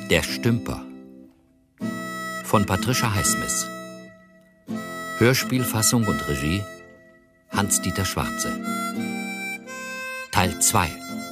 Der Stümper von Patricia Highsmith. Hörspielfassung und Regie Hans-Dieter Schwarze. Teil 2.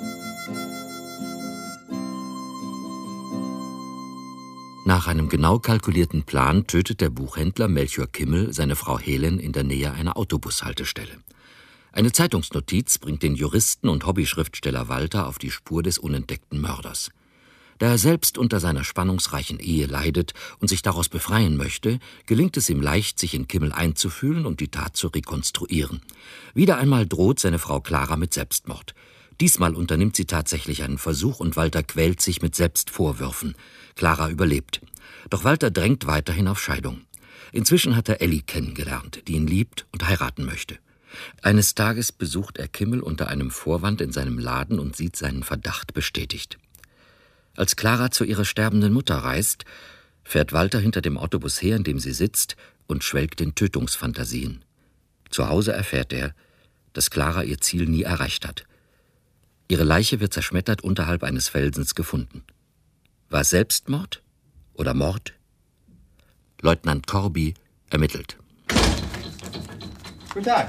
Nach einem genau kalkulierten Plan tötet der Buchhändler Melchior Kimmel seine Frau Helen in der Nähe einer Autobushaltestelle. Eine Zeitungsnotiz bringt den Juristen und Hobbyschriftsteller Walter auf die Spur des unentdeckten Mörders. Da er selbst unter seiner spannungsreichen Ehe leidet und sich daraus befreien möchte, gelingt es ihm leicht, sich in Kimmel einzufühlen und die Tat zu rekonstruieren. Wieder einmal droht seine Frau Clara mit Selbstmord. Diesmal unternimmt sie tatsächlich einen Versuch und Walter quält sich mit Selbstvorwürfen. Clara überlebt. Doch Walter drängt weiterhin auf Scheidung. Inzwischen hat er Elli kennengelernt, die ihn liebt und heiraten möchte. Eines Tages besucht er Kimmel unter einem Vorwand in seinem Laden und sieht seinen Verdacht bestätigt. Als Clara zu ihrer sterbenden Mutter reist, fährt Walter hinter dem Autobus her, in dem sie sitzt, und schwelgt in Tötungsfantasien. Zu Hause erfährt er, dass Clara ihr Ziel nie erreicht hat. Ihre Leiche wird zerschmettert unterhalb eines Felsens gefunden. War es Selbstmord oder Mord? Leutnant Corby ermittelt. Guten Tag.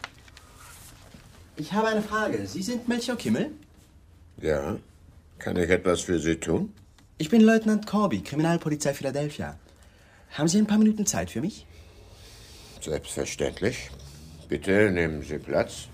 Ich habe eine Frage. Sie sind Melchior Kimmel? Ja. Kann ich etwas für Sie tun? Ich bin Leutnant Corby, Kriminalpolizei Philadelphia. Haben Sie ein paar Minuten Zeit für mich? Selbstverständlich. Bitte nehmen Sie Platz.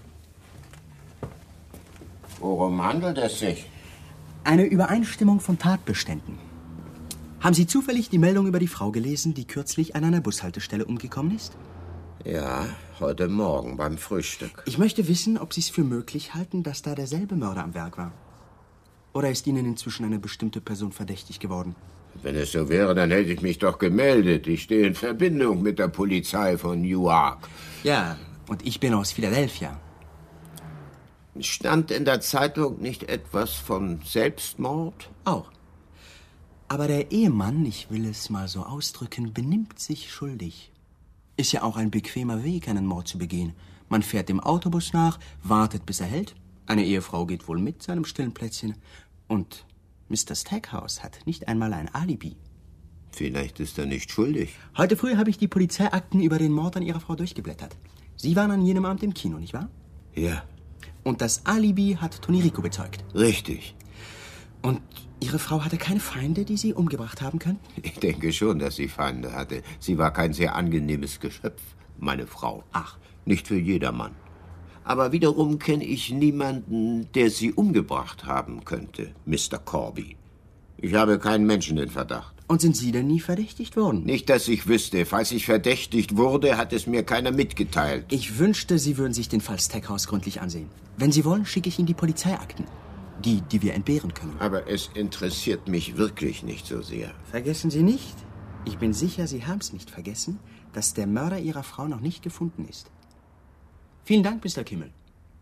Worum handelt es sich? Eine Übereinstimmung von Tatbeständen. Haben Sie zufällig die Meldung über die Frau gelesen, die kürzlich an einer Bushaltestelle umgekommen ist? Ja, heute Morgen beim Frühstück. Ich möchte wissen, ob Sie es für möglich halten, dass da derselbe Mörder am Werk war. Oder ist Ihnen inzwischen eine bestimmte Person verdächtig geworden? Wenn es so wäre, dann hätte ich mich doch gemeldet. Ich stehe in Verbindung mit der Polizei von Newark. Ja, und ich bin aus Philadelphia. Stand in der Zeitung nicht etwas von Selbstmord? Auch. Aber der Ehemann, ich will es mal so ausdrücken, benimmt sich schuldig. Ist ja auch ein bequemer Weg, einen Mord zu begehen. Man fährt dem Autobus nach, wartet, bis er hält. Eine Ehefrau geht wohl mit seinem stillen Plätzchen. Und Mr. Stackhouse hat nicht einmal ein Alibi. Vielleicht ist er nicht schuldig. Heute früh habe ich die Polizeiakten über den Mord an Ihrer Frau durchgeblättert. Sie waren an jenem Abend im Kino, nicht wahr? Ja. Und das Alibi hat Toni Rico bezeugt. Richtig. Und Ihre Frau hatte keine Feinde, die Sie umgebracht haben könnten? Ich denke schon, dass sie Feinde hatte. Sie war kein sehr angenehmes Geschöpf, meine Frau. Ach. Nicht für jedermann. Aber wiederum kenne ich niemanden, der sie umgebracht haben könnte, Mr. Corby. Ich habe keinen Menschen in Verdacht. Und sind Sie denn nie verdächtigt worden? Nicht, dass ich wüsste. Falls ich verdächtigt wurde, hat es mir keiner mitgeteilt. Ich wünschte, Sie würden sich den Fall Stackhouse gründlich ansehen. Wenn Sie wollen, schicke ich Ihnen die Polizeiakten. Die wir entbehren können. Aber es interessiert mich wirklich nicht so sehr. Vergessen Sie nicht, ich bin sicher, Sie haben es nicht vergessen, dass der Mörder Ihrer Frau noch nicht gefunden ist. Vielen Dank, Mr. Kimmel.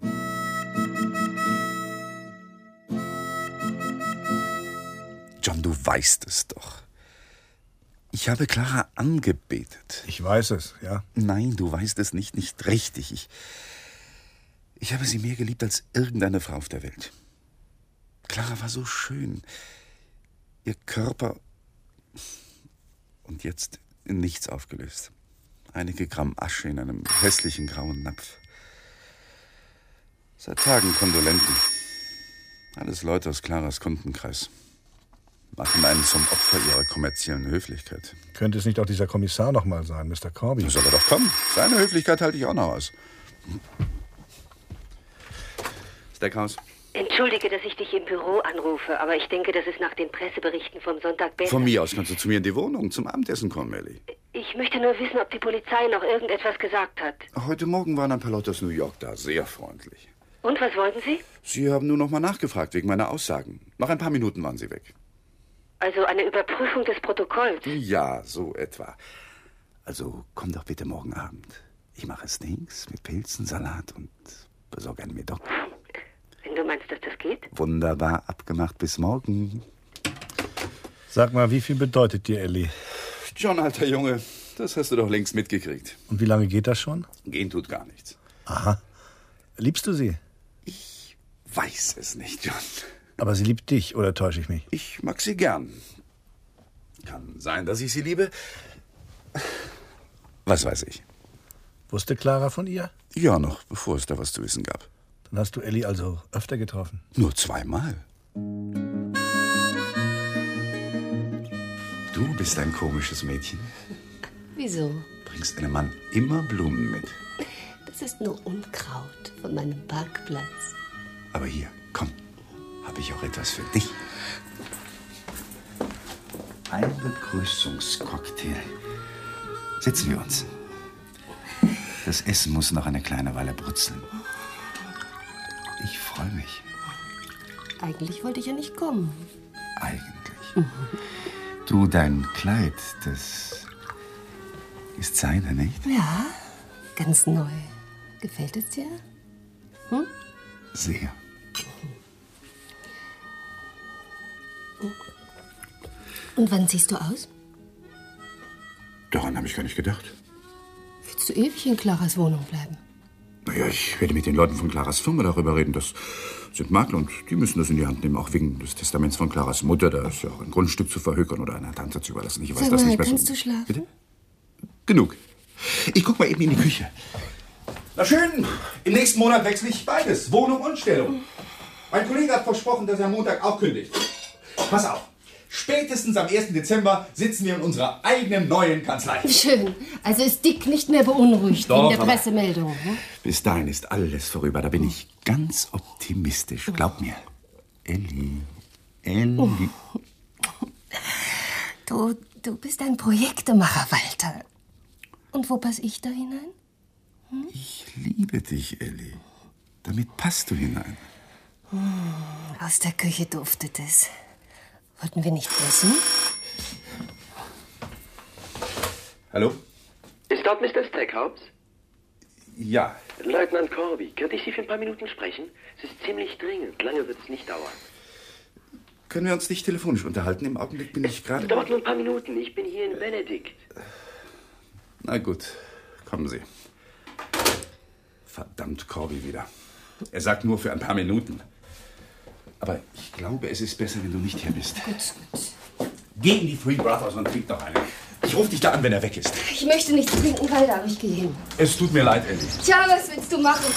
John, du weißt es doch. Ich habe Clara angebetet. Ich weiß es, ja. Nein, du weißt es nicht richtig. Ich habe sie mehr geliebt als irgendeine Frau auf der Welt. Clara war so schön. Ihr Körper... Und jetzt in nichts aufgelöst. Einige Gramm Asche in einem hässlichen grauen Napf. Seit Tagen Kondolenten. Alles Leute aus Claras Kundenkreis. Machen einen zum Opfer ihrer kommerziellen Höflichkeit. Könnte es nicht auch dieser Kommissar noch mal sein, Mr. Corby? Das soll er doch kommen. Seine Höflichkeit halte ich auch noch aus. Stackhouse. Entschuldige, dass ich dich im Büro anrufe, aber ich denke, das ist nach den Presseberichten vom Sonntag besser. Von mir aus kannst du zu mir in die Wohnung zum Abendessen kommen, Ellie. Ich möchte nur wissen, ob die Polizei noch irgendetwas gesagt hat. Heute Morgen waren ein paar Leute aus New York da, sehr freundlich. Und, was wollten Sie? Sie haben nur noch mal nachgefragt wegen meiner Aussagen. Nach ein paar Minuten waren sie weg. Also eine Überprüfung des Protokolls? Ja, so etwa. Also komm doch bitte morgen Abend. Ich mache Steaks mit Pilzen, Salat und besorge einen Medoc. Wenn du meinst, dass das geht? Wunderbar, abgemacht, bis morgen. Sag mal, wie viel bedeutet dir Ellie? John, alter Junge, das hast du doch längst mitgekriegt. Und wie lange geht das schon? Gehen tut gar nichts. Aha. Liebst du sie? Ich weiß es nicht, John. Aber sie liebt dich, oder täusche ich mich? Ich mag sie gern. Kann sein, dass ich sie liebe. Was weiß ich? Wusste Clara von ihr? Ja, noch bevor es da was zu wissen gab. Dann hast du Ellie also öfter getroffen? Nur 2-mal. Du bist ein komisches Mädchen. Wieso? Bringst einem Mann immer Blumen mit. Das ist nur Unkraut von meinem Parkplatz. Aber hier, komm, habe ich auch etwas für dich. Ein Begrüßungscocktail. Setzen wir uns. Das Essen muss noch eine kleine Weile brutzeln. Ich freue mich. Eigentlich wollte ich ja nicht kommen. Eigentlich. Du, dein Kleid, das ist seine, nicht? Ja, ganz neu. Gefällt es dir? Sehr. Und wann ziehst du aus? Daran habe ich gar nicht gedacht. Willst du ewig in Claras Wohnung bleiben? Naja, ich werde mit den Leuten von Claras Firma darüber reden. Das sind Makler und die müssen das in die Hand nehmen, auch wegen des Testaments von Claras Mutter. Da ist ja auch ein Grundstück zu verhökern oder einer Tante zu überlassen. Ich weiß Sag das mal, nicht besser. kannst du schlafen? Bitte? Genug. Ich guck mal eben in die Küche. Na schön, im nächsten Monat wechsle ich beides, Wohnung und Stellung. Mein Kollege hat versprochen, dass er am Montag auch kündigt. Pass auf. Spätestens am 1. Dezember sitzen wir in unserer eigenen neuen Kanzlei. Schön. Also ist Dick nicht mehr beunruhigt Doch, wegen der aber Pressemeldung. Ne? Bis dahin ist alles vorüber. Da bin ich ganz optimistisch. Glaub mir. Elli. Du bist ein Projektemacher, Walter. Und wo passe ich da hinein? Ich liebe dich, Elli. Damit passt du hinein. Aus der Küche duftet es. Wollten wir nicht essen? Hallo? Ist dort Mr. Stackhouse? Ja. Leutnant Corby, könnte ich Sie für ein paar Minuten sprechen? Es ist ziemlich dringend. Lange wird es nicht dauern. Können wir uns nicht telefonisch unterhalten? Im Augenblick bin ich gerade... Es dauert nur ein paar Minuten. Ich bin hier in Benedikt. Na gut, kommen Sie. Verdammt, Corby wieder. Er sagt nur für ein paar Minuten. Aber ich glaube, es ist besser, wenn du nicht hier bist. Gut. Geh in die Three Brothers und trink noch eine. Ich rufe dich da an, wenn er weg ist. Ich möchte nichts trinken, Walter, aber ich gehe hin. Es tut mir leid, Elli. Tja, was willst du machen?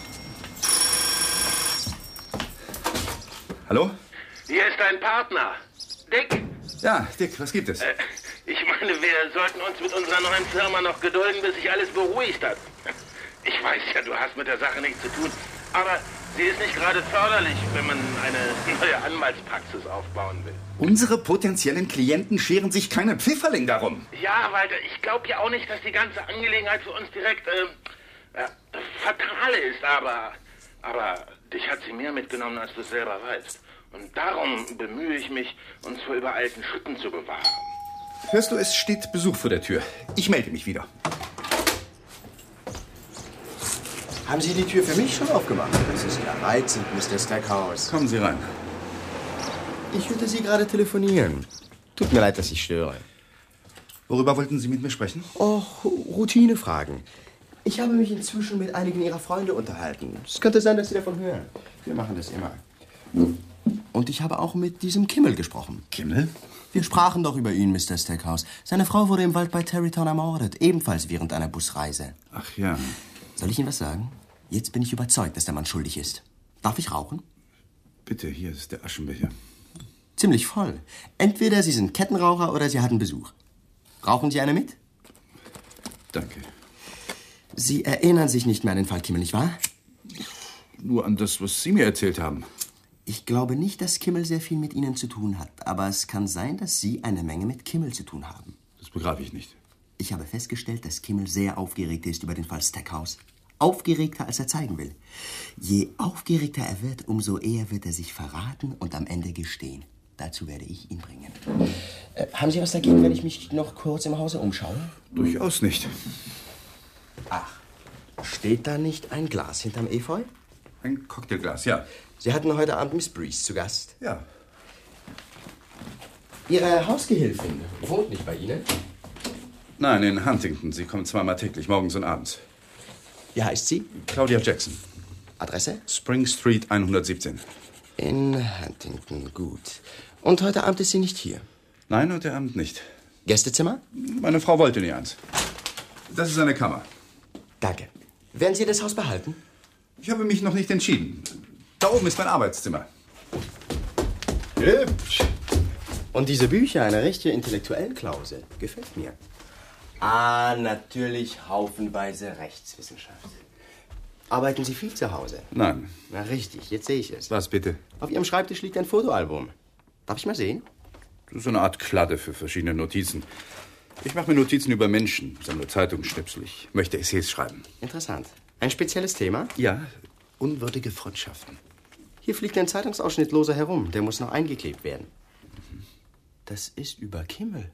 Hallo? Hier ist dein Partner. Dick. Ja, Dick, was gibt es? Ich meine, wir sollten uns mit unserer neuen Firma noch gedulden, bis sich alles beruhigt hat. Ich weiß ja, du hast mit der Sache nichts zu tun, aber sie ist nicht gerade förderlich, wenn man eine neue Anwaltspraxis aufbauen will. Unsere potenziellen Klienten scheren sich keinen Pfifferling darum. Ja, Walter, ich glaube ja auch nicht, dass die ganze Angelegenheit für uns direkt fatal ist, aber dich hat sie mehr mitgenommen, als du es selber weißt. Und darum bemühe ich mich, uns vor übereilten Schritten zu bewahren. Hörst du, es steht Besuch vor der Tür. Ich melde mich wieder. Haben Sie die Tür für mich schon aufgemacht? Das ist ja reizend, Mr. Stackhouse. Kommen Sie rein. Ich hörte Sie gerade telefonieren. Tut mir leid, dass ich störe. Worüber wollten Sie mit mir sprechen? Och, Routinefragen. Ich habe mich inzwischen mit einigen Ihrer Freunde unterhalten. Es könnte sein, dass Sie davon hören. Wir machen das immer. Und ich habe auch mit diesem Kimmel gesprochen. Kimmel? Wir sprachen doch über ihn, Mr. Stackhouse. Seine Frau wurde im Wald bei Tarrytown ermordet, ebenfalls während einer Busreise. Ach ja. Soll ich Ihnen was sagen? Jetzt bin ich überzeugt, dass der Mann schuldig ist. Darf ich rauchen? Bitte, hier ist der Aschenbecher. Ziemlich voll. Entweder Sie sind Kettenraucher oder Sie hatten Besuch. Rauchen Sie eine mit? Danke. Sie erinnern sich nicht mehr an den Fall Kimmel, nicht wahr? Nur an das, was Sie mir erzählt haben. Ich glaube nicht, dass Kimmel sehr viel mit Ihnen zu tun hat. Aber es kann sein, dass Sie eine Menge mit Kimmel zu tun haben. Das begreife ich nicht. Ich habe festgestellt, dass Kimmel sehr aufgeregt ist über den Fall Stackhouse. Aufgeregter, als er zeigen will. Je aufgeregter er wird, umso eher wird er sich verraten und am Ende gestehen. Dazu werde ich ihn bringen. Haben Sie was dagegen, wenn ich mich noch kurz im Hause umschaue? Durchaus nicht. Ach, steht da nicht ein Glas hinterm Efeu? Ein Cocktailglas, ja. Sie hatten heute Abend Miss Breeze zu Gast. Ja. Ihre Hausgehilfin wohnt nicht bei Ihnen? Nein, in Huntington. Sie kommt zweimal täglich, morgens und abends. Wie heißt sie? Claudia Jackson. Adresse? Spring Street 117. In Huntington, gut. Und heute Abend ist sie nicht hier? Nein, heute Abend nicht. Gästezimmer? Meine Frau wollte nie eins. Das ist eine Kammer. Danke. Werden Sie das Haus behalten? Ich habe mich noch nicht entschieden. Da oben ist mein Arbeitszimmer. Hübsch. Und diese Bücher, eine richtige Intellektuellklause. Gefällt mir. Ah, natürlich haufenweise Rechtswissenschaft. Arbeiten Sie viel zu Hause? Nein. Na richtig, jetzt sehe ich es. Was bitte? Auf Ihrem Schreibtisch liegt ein Fotoalbum. Darf ich mal sehen? Das ist eine Art Kladde für verschiedene Notizen. Ich mache mir Notizen über Menschen, sammle Zeitungsschnipsel. Ich möchte Essays schreiben. Interessant. Ein spezielles Thema? Ja, unwürdige Freundschaften. Hier fliegt ein Zeitungsausschnitt lose herum. Der muss noch eingeklebt werden. Das ist über Kimmel.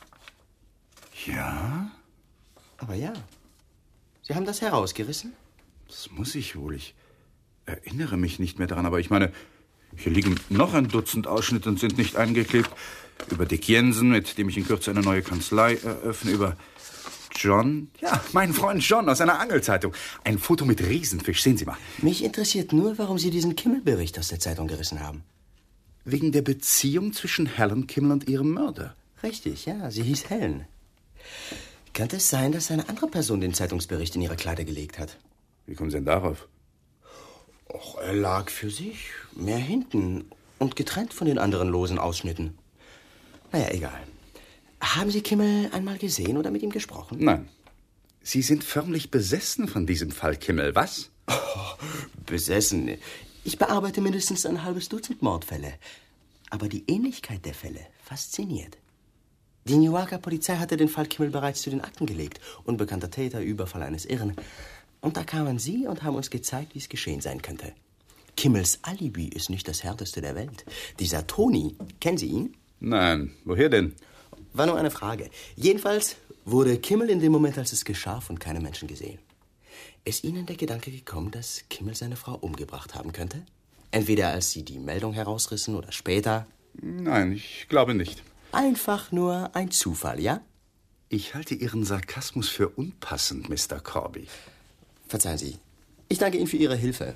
Ja? Aber ja. Sie haben das herausgerissen? Das muss ich wohl. Ich erinnere mich nicht mehr daran. Aber ich meine, hier liegen noch ein Dutzend Ausschnitte und sind nicht eingeklebt. Über Dick Jensen, mit dem ich in Kürze eine neue Kanzlei eröffne. Über John. Ja, mein Freund John aus einer Angelzeitung. Ein Foto mit Riesenfisch. Sehen Sie mal. Mich interessiert nur, warum Sie diesen Kimmel-Bericht aus der Zeitung gerissen haben. Wegen der Beziehung zwischen Helen Kimmel und ihrem Mörder. Richtig, ja. Sie hieß Helen. Könnte es sein, dass eine andere Person den Zeitungsbericht in ihre Kleider gelegt hat? Wie kommen Sie denn darauf? Och, er lag für sich. Mehr hinten. Und getrennt von den anderen losen Ausschnitten. Naja, egal. Haben Sie Kimmel einmal gesehen oder mit ihm gesprochen? Nein. Sie sind förmlich besessen von diesem Fall, Kimmel. Was? Oh, besessen. Ich bearbeite mindestens ein halbes Dutzend Mordfälle. Aber die Ähnlichkeit der Fälle fasziniert. Die Newarker Polizei hatte den Fall Kimmel bereits zu den Akten gelegt. Unbekannter Täter, Überfall eines Irren. Und da kamen Sie und haben uns gezeigt, wie es geschehen sein könnte. Kimmels Alibi ist nicht das härteste der Welt. Dieser Toni, kennen Sie ihn? Nein, woher denn? War nur eine Frage. Jedenfalls wurde Kimmel in dem Moment, als es geschah, von keinem Menschen gesehen. Ist Ihnen der Gedanke gekommen, dass Kimmel seine Frau umgebracht haben könnte? Entweder als Sie die Meldung herausrissen oder später? Nein, ich glaube nicht. Einfach nur ein Zufall, ja? Ich halte Ihren Sarkasmus für unpassend, Mr. Corby. Verzeihen Sie. Ich danke Ihnen für Ihre Hilfe.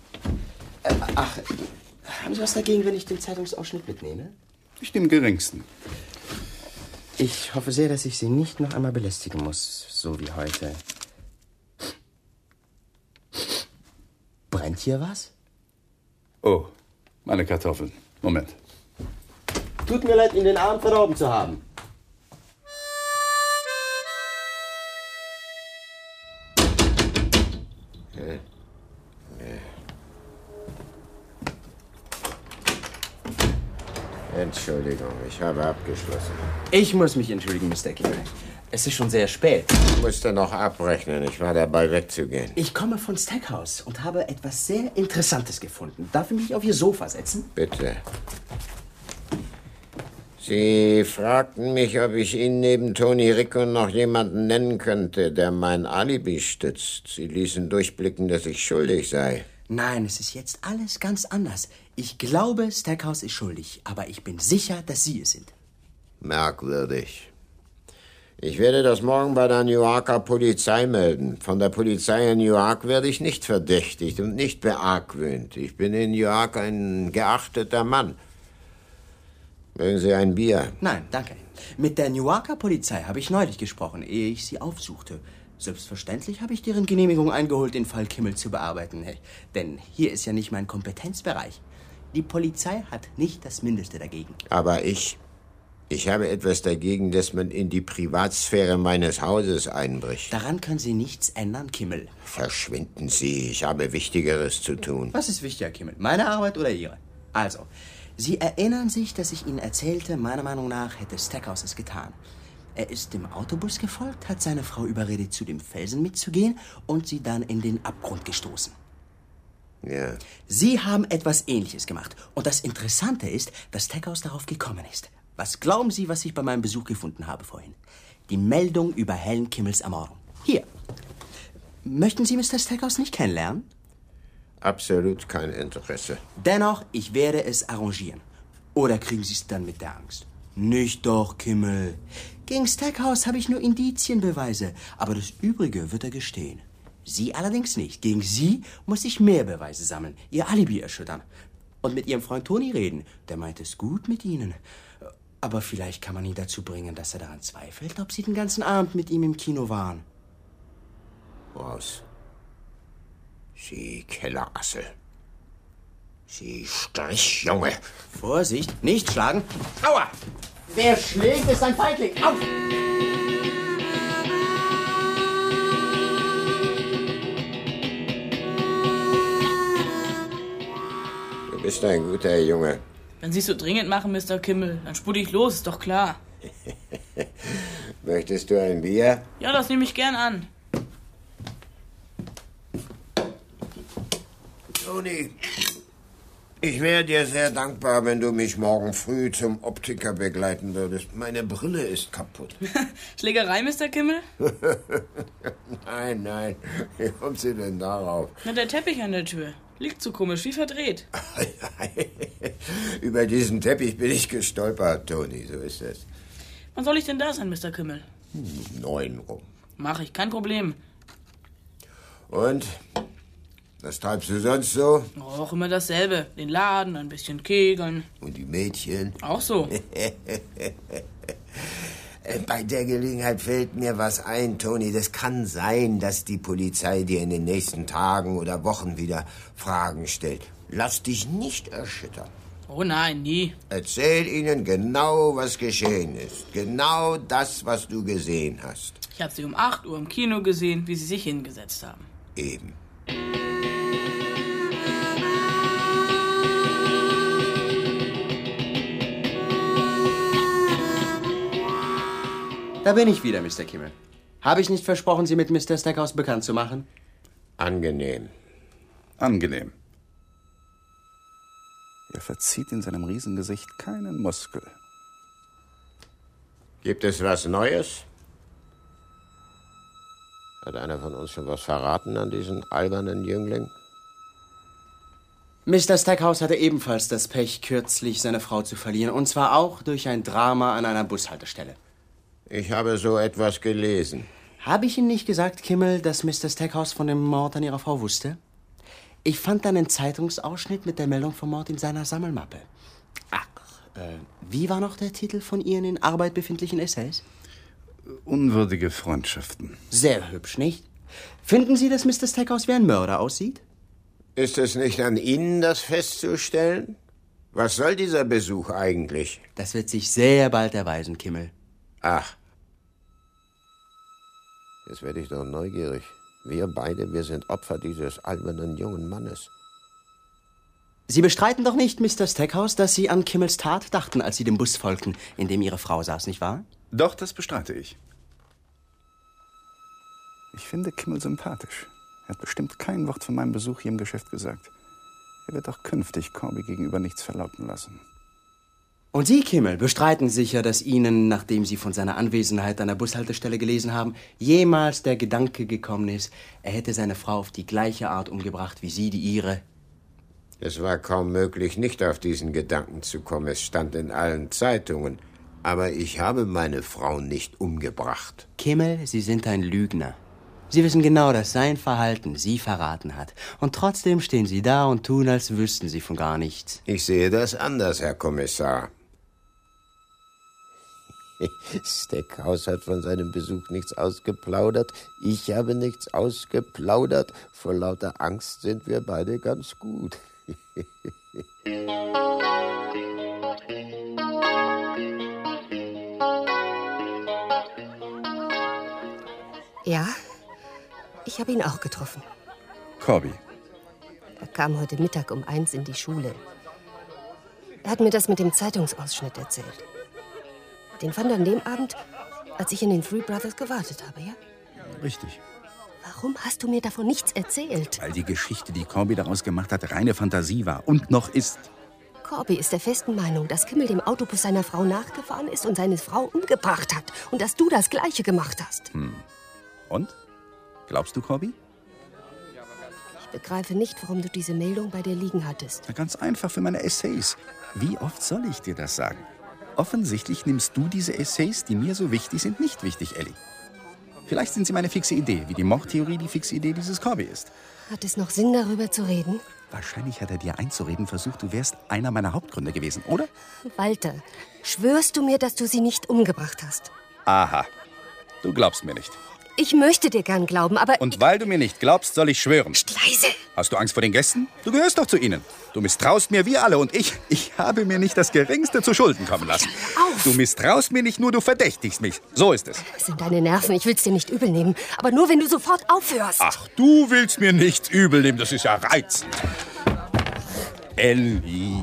Haben Sie was dagegen, wenn ich den Zeitungsausschnitt mitnehme? Nicht im Geringsten. Ich hoffe sehr, dass ich Sie nicht noch einmal belästigen muss, so wie heute. Brennt hier was? Oh, meine Kartoffeln. Moment. Tut mir leid, Ihnen den Abend verdorben zu haben. Entschuldigung, ich habe abgeschlossen. Ich muss mich entschuldigen, Mr. Kimmel. Es ist schon sehr spät. Ich musste noch abrechnen. Ich war dabei, wegzugehen. Ich komme von Stackhouse und habe etwas sehr Interessantes gefunden. Darf ich mich auf Ihr Sofa setzen? Bitte. Sie fragten mich, ob ich Ihnen neben Toni Rico noch jemanden nennen könnte, der mein Alibi stützt. Sie ließen durchblicken, dass ich schuldig sei. Nein, es ist jetzt alles ganz anders. Ich glaube, Stackhouse ist schuldig, aber ich bin sicher, dass Sie es sind. Merkwürdig. Ich werde das morgen bei der Newarker Polizei melden. Von der Polizei in Newark werde ich nicht verdächtigt und nicht beargwöhnt. Ich bin in Newark ein geachteter Mann. Mögen Sie ein Bier? Nein, danke. Mit der Newarker Polizei habe ich neulich gesprochen, ehe ich sie aufsuchte. Selbstverständlich habe ich deren Genehmigung eingeholt, den Fall Kimmel zu bearbeiten. Denn hier ist ja nicht mein Kompetenzbereich. Die Polizei hat nicht das Mindeste dagegen. Aber ich habe etwas dagegen, dass man in die Privatsphäre meines Hauses einbricht. Daran können Sie nichts ändern, Kimmel. Verschwinden Sie, ich habe Wichtigeres zu tun. Was ist wichtiger, Kimmel? Meine Arbeit oder Ihre? Also, Sie erinnern sich, dass ich Ihnen erzählte, meiner Meinung nach hätte Stackhouse es getan. Er ist dem Autobus gefolgt, hat seine Frau überredet, zu dem Felsen mitzugehen und sie dann in den Abgrund gestoßen. Ja. Sie haben etwas Ähnliches gemacht. Und das Interessante ist, dass Stackhouse darauf gekommen ist. Was glauben Sie, was ich bei meinem Besuch gefunden habe vorhin? Die Meldung über Helen Kimmels Ermordung. Hier. Möchten Sie Mr. Stackhouse nicht kennenlernen? Absolut kein Interesse. Dennoch, ich werde es arrangieren. Oder kriegen Sie es dann mit der Angst? Nicht doch, Kimmel. Gegen Stackhouse habe ich nur Indizienbeweise. Aber das Übrige wird er gestehen. Sie allerdings nicht. Gegen Sie muss ich mehr Beweise sammeln. Ihr Alibi erschüttern. Und mit Ihrem Freund Toni reden. Der meint es gut mit Ihnen. Aber vielleicht kann man ihn dazu bringen, dass er daran zweifelt, ob Sie den ganzen Abend mit ihm im Kino waren. Was? Sie Kellerassel. Sie Strichjunge. Vorsicht, nicht schlagen. Aua! Wer schlägt, ist ein Feigling. Auf! Du bist ein guter Junge. Wenn Sie es so dringend machen, Mr. Kimmel, dann spule ich los, ist doch klar. Möchtest du ein Bier? Ja, das nehme ich gern an. Toni, ich wäre dir sehr dankbar, wenn du mich morgen früh zum Optiker begleiten würdest. Meine Brille ist kaputt. Schlägerei, Mr. Kimmel? Nein. Wie kommt sie denn darauf? Na, der Teppich an der Tür. Liegt so komisch, wie verdreht. Über diesen Teppich bin ich gestolpert, Toni, so ist es. Wann soll ich denn da sein, Mr. Kimmel? 9 rum. Mach ich, kein Problem. Und? Was treibst du sonst so? Auch immer dasselbe. Den Laden, ein bisschen kegeln. Und die Mädchen? Auch so. Bei der Gelegenheit fällt mir was ein, Toni. Das kann sein, dass die Polizei dir in den nächsten Tagen oder Wochen wieder Fragen stellt. Lass dich nicht erschüttern. Oh nein, nie. Erzähl ihnen genau, was geschehen ist. Genau das, was du gesehen hast. Ich habe sie um 8 Uhr im Kino gesehen, wie sie sich hingesetzt haben. Eben. Da bin ich wieder, Mr. Kimmel. Habe ich nicht versprochen, Sie mit Mr. Stackhouse bekannt zu machen? Angenehm. Angenehm. Er verzieht in seinem Riesengesicht keinen Muskel. Gibt es was Neues? Hat einer von uns schon was verraten an diesen albernen Jüngling? Mr. Stackhouse hatte ebenfalls das Pech, kürzlich seine Frau zu verlieren. Und zwar auch durch ein Drama an einer Bushaltestelle. Ich habe so etwas gelesen. Habe ich Ihnen nicht gesagt, Kimmel, dass Mr. Stackhouse von dem Mord an Ihrer Frau wusste? Ich fand einen Zeitungsausschnitt mit der Meldung vom Mord in seiner Sammelmappe. Ach, wie war noch der Titel von Ihren in Arbeit befindlichen Essays? Unwürdige Freundschaften. Sehr hübsch, nicht? Finden Sie, dass Mr. Stackhouse wie ein Mörder aussieht? Ist es nicht an Ihnen, das festzustellen? Was soll dieser Besuch eigentlich? Das wird sich sehr bald erweisen, Kimmel. Ach. Jetzt werde ich doch neugierig. Wir sind Opfer dieses albernen jungen Mannes. Sie bestreiten doch nicht, Mr. Stackhouse, dass Sie an Kimmels Tat dachten, als Sie dem Bus folgten, in dem Ihre Frau saß, nicht wahr? Doch, das bestreite ich. Ich finde Kimmel sympathisch. Er hat bestimmt kein Wort von meinem Besuch hier im Geschäft gesagt. Er wird auch künftig Corby gegenüber nichts verlauten lassen. Und Sie, Kimmel, bestreiten sicher, dass Ihnen, nachdem Sie von seiner Anwesenheit an der Bushaltestelle gelesen haben, jemals der Gedanke gekommen ist, er hätte seine Frau auf die gleiche Art umgebracht wie Sie die Ihre. Es war kaum möglich, nicht auf diesen Gedanken zu kommen. Es stand in allen Zeitungen. Aber ich habe meine Frau nicht umgebracht. Kimmel, Sie sind ein Lügner. Sie wissen genau, dass sein Verhalten Sie verraten hat. Und trotzdem stehen Sie da und tun, als wüssten Sie von gar nichts. Ich sehe das anders, Herr Kommissar. Stackhouse hat von seinem Besuch nichts ausgeplaudert. Ich habe nichts ausgeplaudert. Vor lauter Angst sind wir beide ganz gut. Ja, ich habe ihn auch getroffen. Corby. Er kam heute Mittag um 1 in die Schule. Er hat mir das mit dem Zeitungsausschnitt erzählt. Den fand er an dem Abend, als ich in den Three Brothers gewartet habe, ja? Richtig. Warum hast du mir davon nichts erzählt? Weil die Geschichte, die Corby daraus gemacht hat, reine Fantasie war und noch ist. Corby ist der festen Meinung, dass Kimmel dem Autobus seiner Frau nachgefahren ist und seine Frau umgebracht hat. Und dass du das Gleiche gemacht hast. Und? Glaubst du, Corby? Ich begreife nicht, warum du diese Meldung bei dir liegen hattest. Na, ganz einfach für meine Essays. Wie oft soll ich dir das sagen? Offensichtlich nimmst du diese Essays, die mir so wichtig sind, nicht wichtig, Ellie. Vielleicht sind sie meine fixe Idee, wie die Mordtheorie die fixe Idee dieses Corby ist. Hat es noch Sinn, darüber zu reden? Wahrscheinlich hat er dir einzureden versucht, du wärst einer meiner Hauptgründe gewesen, oder? Walter, schwörst du mir, dass du sie nicht umgebracht hast? Aha. Du glaubst mir nicht. Ich möchte dir gern glauben, aber... Und weil du mir nicht glaubst, soll ich schwören. Leise! Hast du Angst vor den Gästen? Du gehörst doch zu ihnen. Du misstraust mir wie alle und ich habe mir nicht das Geringste zu Schulden kommen lassen. Auf! Du misstraust mir nicht nur, du verdächtigst mich. So ist es. Das sind deine Nerven, ich will's dir nicht übel nehmen. Aber nur, wenn du sofort aufhörst. Ach, du willst mir nichts übel nehmen, das ist ja reizend. Ellie.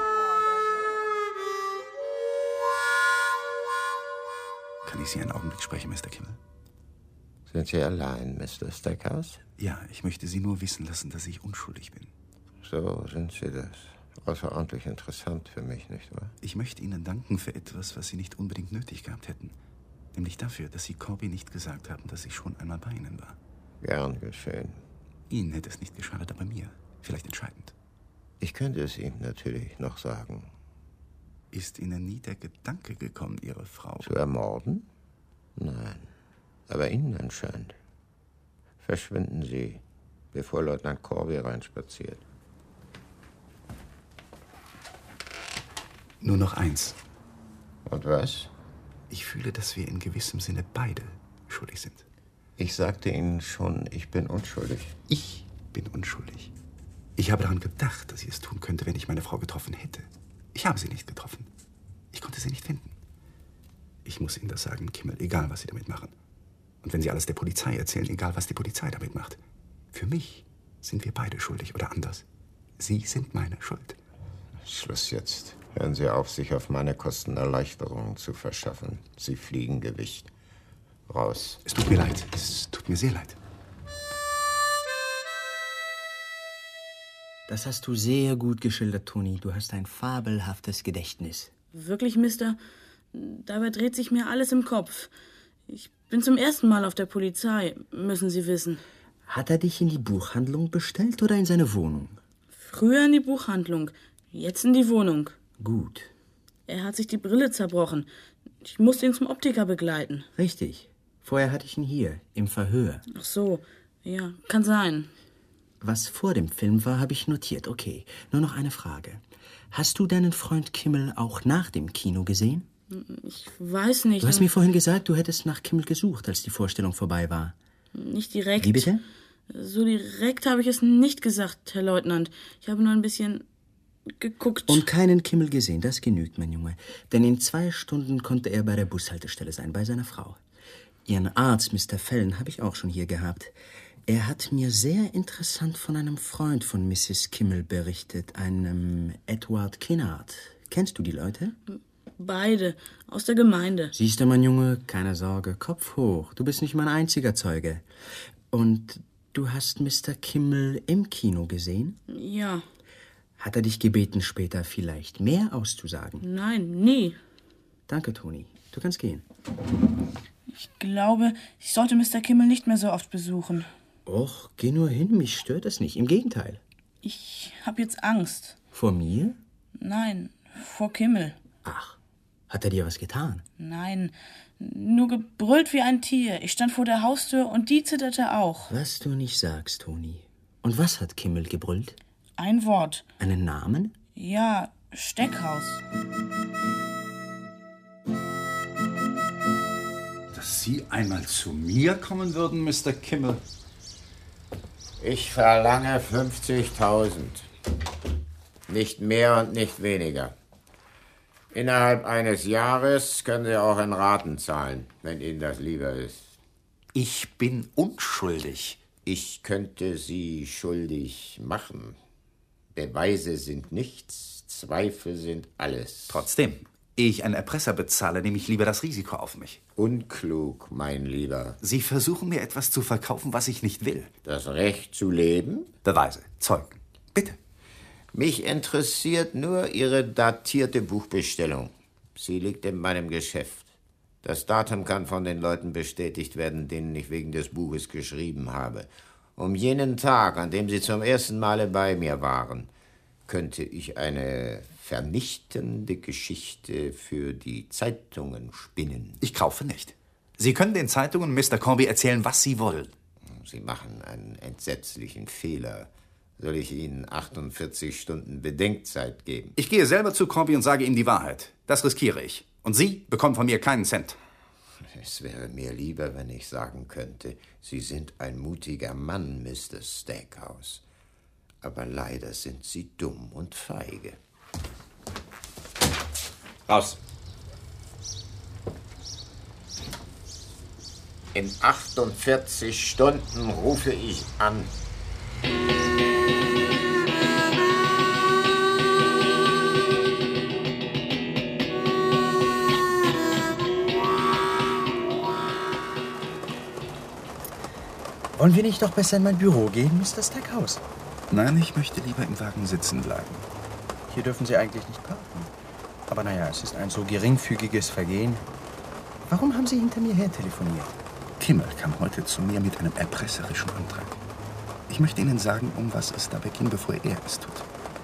Kann ich Sie einen Augenblick sprechen, Mr. Kimmel? Sind Sie allein, Mr. Stackhouse? Ja, ich möchte Sie nur wissen lassen, dass ich unschuldig bin. So sind Sie das. Außerordentlich interessant für mich, nicht wahr? Ich möchte Ihnen danken für etwas, was Sie nicht unbedingt nötig gehabt hätten. Nämlich dafür, dass Sie Corby nicht gesagt haben, dass ich schon einmal bei Ihnen war. Gern geschehen. Ihnen hätte es nicht geschadet, aber mir vielleicht entscheidend. Ich könnte es ihm natürlich noch sagen. Ist Ihnen nie der Gedanke gekommen, Ihre Frau... Zu ermorden? Nein. Aber Ihnen anscheinend. Verschwinden Sie, bevor Leutnant Corby reinspaziert. Nur noch eins. Und was? Ich fühle, dass wir in gewissem Sinne beide schuldig sind. Ich sagte Ihnen schon, ich bin unschuldig. Ich bin unschuldig. Ich habe daran gedacht, dass ich es tun könnte, wenn ich meine Frau getroffen hätte. Ich habe sie nicht getroffen. Ich konnte sie nicht finden. Ich muss Ihnen das sagen, Kimmel, egal was Sie damit machen. Und wenn Sie alles der Polizei erzählen, egal was die Polizei damit macht. Für mich sind wir beide schuldig oder anders. Sie sind meine Schuld. Schluss jetzt. Hören Sie auf, sich auf meine Kosten Erleichterungen zu verschaffen. Sie fliegen Gewicht. Raus. Es tut mir leid. Es tut mir sehr leid. Das hast du sehr gut geschildert, Toni. Du hast ein fabelhaftes Gedächtnis. Wirklich, Mister? Dabei dreht sich mir alles im Kopf. Ich bin zum ersten Mal auf der Polizei, müssen Sie wissen. Hat er dich in die Buchhandlung bestellt oder in seine Wohnung? Früher in die Buchhandlung, jetzt in die Wohnung. Gut. Er hat sich die Brille zerbrochen. Ich musste ihn zum Optiker begleiten. Richtig. Vorher hatte ich ihn hier, im Verhör. Ach so, ja, kann sein. Was vor dem Film war, habe ich notiert. Okay, nur noch eine Frage. Hast du deinen Freund Kimmel auch nach dem Kino gesehen? Ich weiß nicht. Du hast mir vorhin gesagt, du hättest nach Kimmel gesucht, als die Vorstellung vorbei war. Nicht direkt. Wie bitte? So direkt habe ich es nicht gesagt, Herr Leutnant. Ich habe nur ein bisschen geguckt. Und keinen Kimmel gesehen, das genügt, mein Junge. Denn in 2 Stunden konnte er bei der Bushaltestelle sein, bei seiner Frau. Ihren Arzt, Mr. Fallon, habe ich auch schon hier gehabt. Er hat mir sehr interessant von einem Freund von Mrs. Kimmel berichtet, einem Edward Kinnard. Kennst du die Leute? Beide, aus der Gemeinde. Siehst du, mein Junge, keine Sorge, Kopf hoch. Du bist nicht mein einziger Zeuge. Und du hast Mr. Kimmel im Kino gesehen? Ja. Hat er dich gebeten, später vielleicht mehr auszusagen? Nein, nie. Danke, Toni. Du kannst gehen. Ich glaube, ich sollte Mr. Kimmel nicht mehr so oft besuchen. Och, geh nur hin, mich stört es nicht. Im Gegenteil. Ich habe jetzt Angst. Vor mir? Nein, vor Kimmel. Ach, hat er dir was getan? Nein, nur gebrüllt wie ein Tier. Ich stand vor der Haustür und die zitterte auch. Was du nicht sagst, Toni. Und was hat Kimmel gebrüllt? Ein Wort. Einen Namen? Ja, Steckhaus. Dass Sie einmal zu mir kommen würden, Mr. Kimmel? Ich verlange 50.000. Nicht mehr und nicht weniger. Innerhalb eines Jahres können Sie auch in Raten zahlen, wenn Ihnen das lieber ist. Ich bin unschuldig. Ich könnte Sie schuldig machen. Beweise sind nichts, Zweifel sind alles. Trotzdem, ehe ich einen Erpresser bezahle, nehme ich lieber das Risiko auf mich. Unklug, mein Lieber. Sie versuchen mir etwas zu verkaufen, was ich nicht will. Das Recht zu leben? Beweise, Zeugen. Bitte. Mich interessiert nur Ihre datierte Buchbestellung. Sie liegt in meinem Geschäft. Das Datum kann von den Leuten bestätigt werden, denen ich wegen des Buches geschrieben habe. Um jenen Tag, an dem Sie zum ersten Male bei mir waren, könnte ich eine vernichtende Geschichte für die Zeitungen spinnen. Ich kaufe nicht. Sie können den Zeitungen Mr. Corby erzählen, was Sie wollen. Sie machen einen entsetzlichen Fehler. Soll ich Ihnen 48 Stunden Bedenkzeit geben? Ich gehe selber zu Corby und sage ihm die Wahrheit. Das riskiere ich. Und Sie bekommen von mir keinen Cent. Es wäre mir lieber, wenn ich sagen könnte, Sie sind ein mutiger Mann, Mr. Stackhouse. Aber leider sind Sie dumm und feige. Raus! In 48 Stunden rufe ich an. Wollen wir nicht doch besser in mein Büro gehen, Mr. Stackhouse? Nein, ich möchte lieber im Wagen sitzen bleiben. Hier dürfen Sie eigentlich nicht parken. Aber naja, es ist ein so geringfügiges Vergehen. Warum haben Sie hinter mir her telefoniert? Kimmel kam heute zu mir mit einem erpresserischen Antrag. Ich möchte Ihnen sagen, um was es dabei ging, bevor er es tut.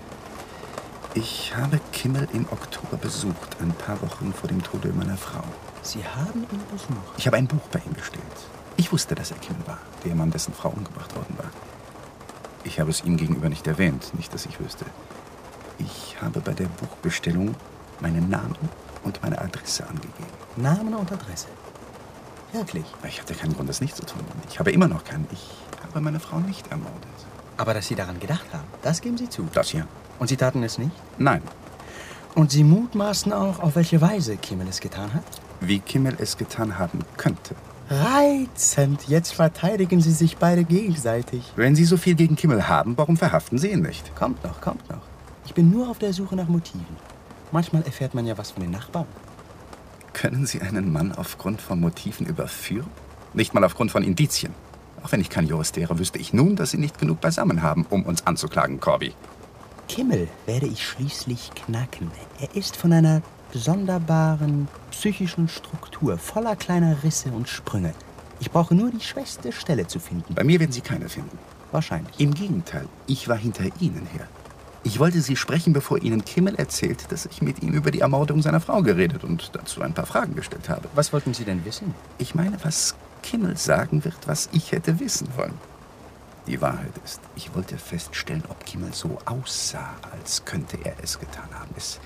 Ich habe Kimmel im Oktober besucht, ein paar Wochen vor dem Tode meiner Frau. Sie haben ihn besucht? Ich habe ein Buch bei ihm bestellt. Ich wusste, dass er Kimmel war, der Mann, dessen Frau umgebracht worden war. Ich habe es ihm gegenüber nicht erwähnt, nicht, dass ich wüsste. Ich habe bei der Buchbestellung meinen Namen und meine Adresse angegeben. Namen und Adresse? Wirklich? Ich hatte keinen Grund, das nicht zu tun. Ich habe immer noch keinen. Ich habe meine Frau nicht ermordet. Aber dass Sie daran gedacht haben, das geben Sie zu? Das ja. Und Sie taten es nicht? Nein. Und Sie mutmaßen auch, auf welche Weise Kimmel es getan hat? Wie Kimmel es getan haben könnte. Reizend. Jetzt verteidigen Sie sich beide gegenseitig. Wenn Sie so viel gegen Kimmel haben, warum verhaften Sie ihn nicht? Kommt noch, kommt noch. Ich bin nur auf der Suche nach Motiven. Manchmal erfährt man ja was von den Nachbarn. Können Sie einen Mann aufgrund von Motiven überführen? Nicht mal aufgrund von Indizien. Auch wenn ich kein Jurist wäre, wüsste ich nun, dass Sie nicht genug beisammen haben, um uns anzuklagen, Corby. Kimmel werde ich schließlich knacken. Er ist von einer sonderbaren psychischen Struktur, voller kleiner Risse und Sprünge. Ich brauche nur die schwächste Stelle zu finden. Bei mir werden Sie keine finden. Wahrscheinlich. Im Gegenteil, ich war hinter Ihnen her. Ich wollte Sie sprechen, bevor Ihnen Kimmel erzählt, dass ich mit ihm über die Ermordung seiner Frau geredet und dazu ein paar Fragen gestellt habe. Was wollten Sie denn wissen? Ich meine, was Kimmel sagen wird, was ich hätte wissen wollen. Die Wahrheit ist, ich wollte feststellen, ob Kimmel so aussah, als könnte er es getan haben. Es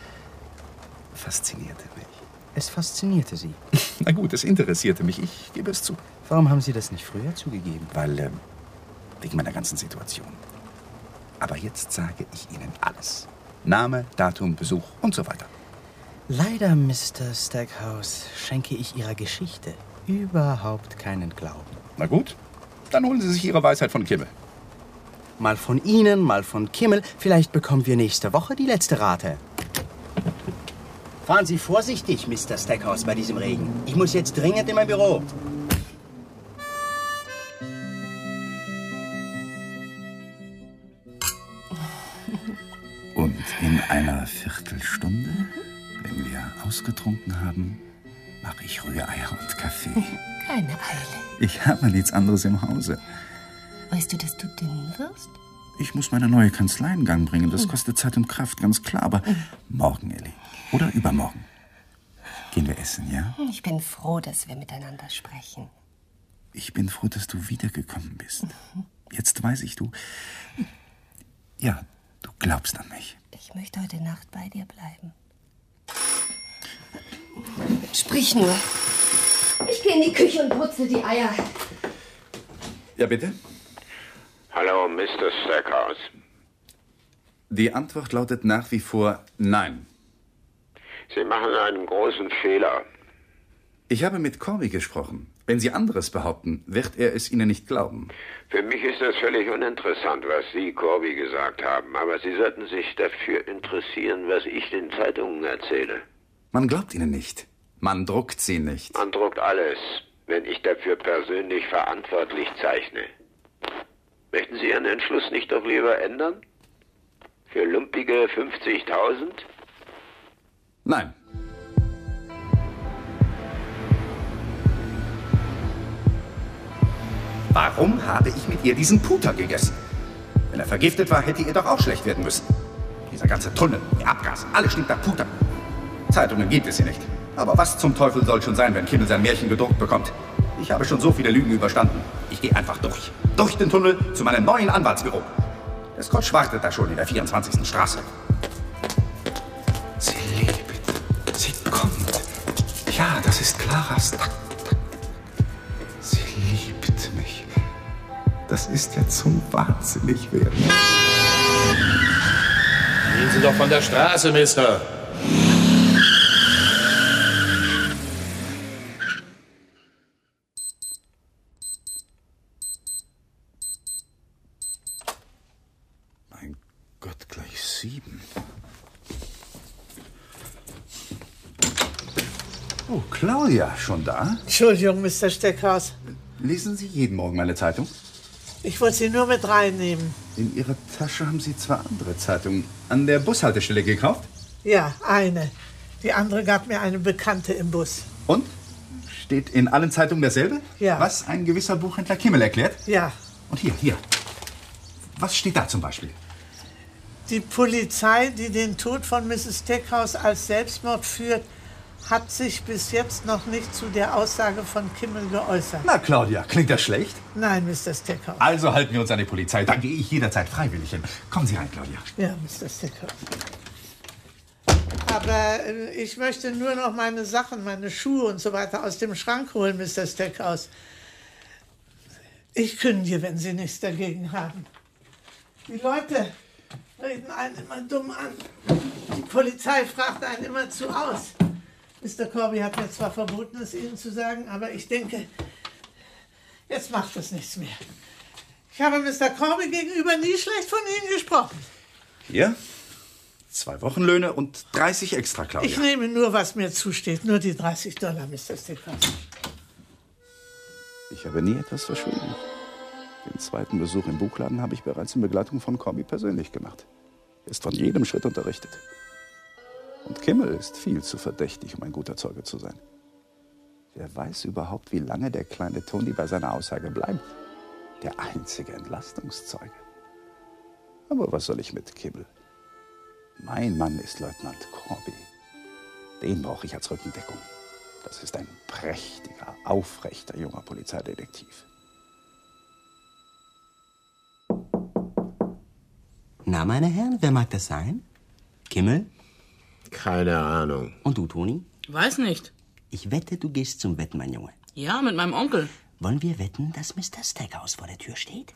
faszinierte mich. Es faszinierte Sie? Na gut, es interessierte mich, ich gebe es zu. Warum haben Sie das nicht früher zugegeben? Weil, wegen meiner ganzen Situation. Aber jetzt sage ich Ihnen alles. Name, Datum, Besuch und so weiter. Leider, Mr. Stackhouse, schenke ich Ihrer Geschichte überhaupt keinen Glauben. Na gut, dann holen Sie sich Ihre Weisheit von Kimmel. Mal von Ihnen, mal von Kimmel. Vielleicht bekommen wir nächste Woche die letzte Rate. Fahren Sie vorsichtig, Mr. Stackhouse, bei diesem Regen. Ich muss jetzt dringend in mein Büro. Und in einer Viertelstunde, wenn wir ausgetrunken haben, mache ich Rühreier und Kaffee. Keine Eile. Ich habe nichts anderes im Hause. Weißt du, dass du dünn wirst? Ich muss meine neue Kanzlei in Gang bringen. Das kostet Zeit und Kraft, ganz klar. Aber morgen, Ellie. Oder übermorgen. Gehen wir essen, ja? Ich bin froh, dass wir miteinander sprechen. Ich bin froh, dass du wiedergekommen bist. Jetzt weiß ich, du... Ja, du glaubst an mich. Ich möchte heute Nacht bei dir bleiben. Sprich nur. Ich gehe in die Küche und putze die Eier. Ja, bitte? Hallo, Mr. Stackhouse. Die Antwort lautet nach wie vor nein. Sie machen einen großen Fehler. Ich habe mit Corby gesprochen. Wenn Sie anderes behaupten, wird er es Ihnen nicht glauben. Für mich ist das völlig uninteressant, was Sie, Corby, gesagt haben. Aber Sie sollten sich dafür interessieren, was ich den Zeitungen erzähle. Man glaubt Ihnen nicht. Man druckt sie nicht. Man druckt alles, wenn ich dafür persönlich verantwortlich zeichne. Möchten Sie Ihren Entschluss nicht doch lieber ändern? Für lumpige 50.000? Nein. Warum habe ich mit ihr diesen Puter gegessen? Wenn er vergiftet war, hätte ihr doch auch schlecht werden müssen. Dieser ganze Tunnel, der Abgas, alles stinkt nach Puter. Zeitungen gibt es hier nicht. Aber was zum Teufel soll schon sein, wenn Kimmel sein Märchen gedruckt bekommt? Ich habe schon so viele Lügen überstanden. Ich gehe einfach durch. Durch den Tunnel zu meinem neuen Anwaltsbüro. Der Scotch wartet da schon in der 24. Straße. Sie lebt. Sie kommt. Ja, das ist Claras Takt. Sie liebt mich. Das ist ja zum Wahnsinnigwerden. Gehen Sie doch von der Straße, Mister. Mein Gott, gleich 7. Oh, Claudia, schon da? Entschuldigung, Mr. Steckhaus. Lesen Sie jeden Morgen meine Zeitung? Ich wollte sie nur mit reinnehmen. In Ihrer Tasche haben Sie 2 andere Zeitungen. An der Bushaltestelle gekauft? Ja, eine. Die andere gab mir eine Bekannte im Bus. Und? Steht in allen Zeitungen dasselbe? Ja. Was ein gewisser Buchhändler Kimmel erklärt? Ja. Und hier. Was steht da zum Beispiel? Die Polizei, die den Tod von Mrs. Steckhaus als Selbstmord führt, hat sich bis jetzt noch nicht zu der Aussage von Kimmel geäußert. Na, Claudia, klingt das schlecht? Nein, Mr. Steckhaus. Also halten wir uns an die Polizei. Da gehe ich jederzeit freiwillig hin. Kommen Sie rein, Claudia. Ja, Mr. Steckhaus. Aber ich möchte nur noch meine Sachen, meine Schuhe und so weiter aus dem Schrank holen, Mr. Steckhaus. Ich kündige, wenn Sie nichts dagegen haben. Die Leute reden einen immer dumm an. Die Polizei fragt einen immer zu aus. Mr. Corby hat mir zwar verboten, es Ihnen zu sagen, aber ich denke, jetzt macht es nichts mehr. Ich habe Mr. Corby gegenüber nie schlecht von Ihnen gesprochen. Hier, 2 Wochenlöhne und 30 extra, Claudia. Ich nehme nur, was mir zusteht, nur die $30, Mr. Steckhaus. Ich habe nie etwas verschwiegen. Den 2. Besuch im Buchladen habe ich bereits in Begleitung von Corby persönlich gemacht. Er ist von jedem Schritt unterrichtet. Und Kimmel ist viel zu verdächtig, um ein guter Zeuge zu sein. Wer weiß überhaupt, wie lange der kleine Tony bei seiner Aussage bleibt? Der einzige Entlastungszeuge. Aber was soll ich mit Kimmel? Mein Mann ist Leutnant Corby. Den brauche ich als Rückendeckung. Das ist ein prächtiger, aufrechter junger Polizeidetektiv. Na, meine Herren, wer mag das sein? Kimmel? Keine Ahnung. Und du, Toni? Weiß nicht. Ich wette, du gehst zum Wetten, mein Junge. Ja, mit meinem Onkel. Wollen wir wetten, dass Mr. Steckhaus vor der Tür steht?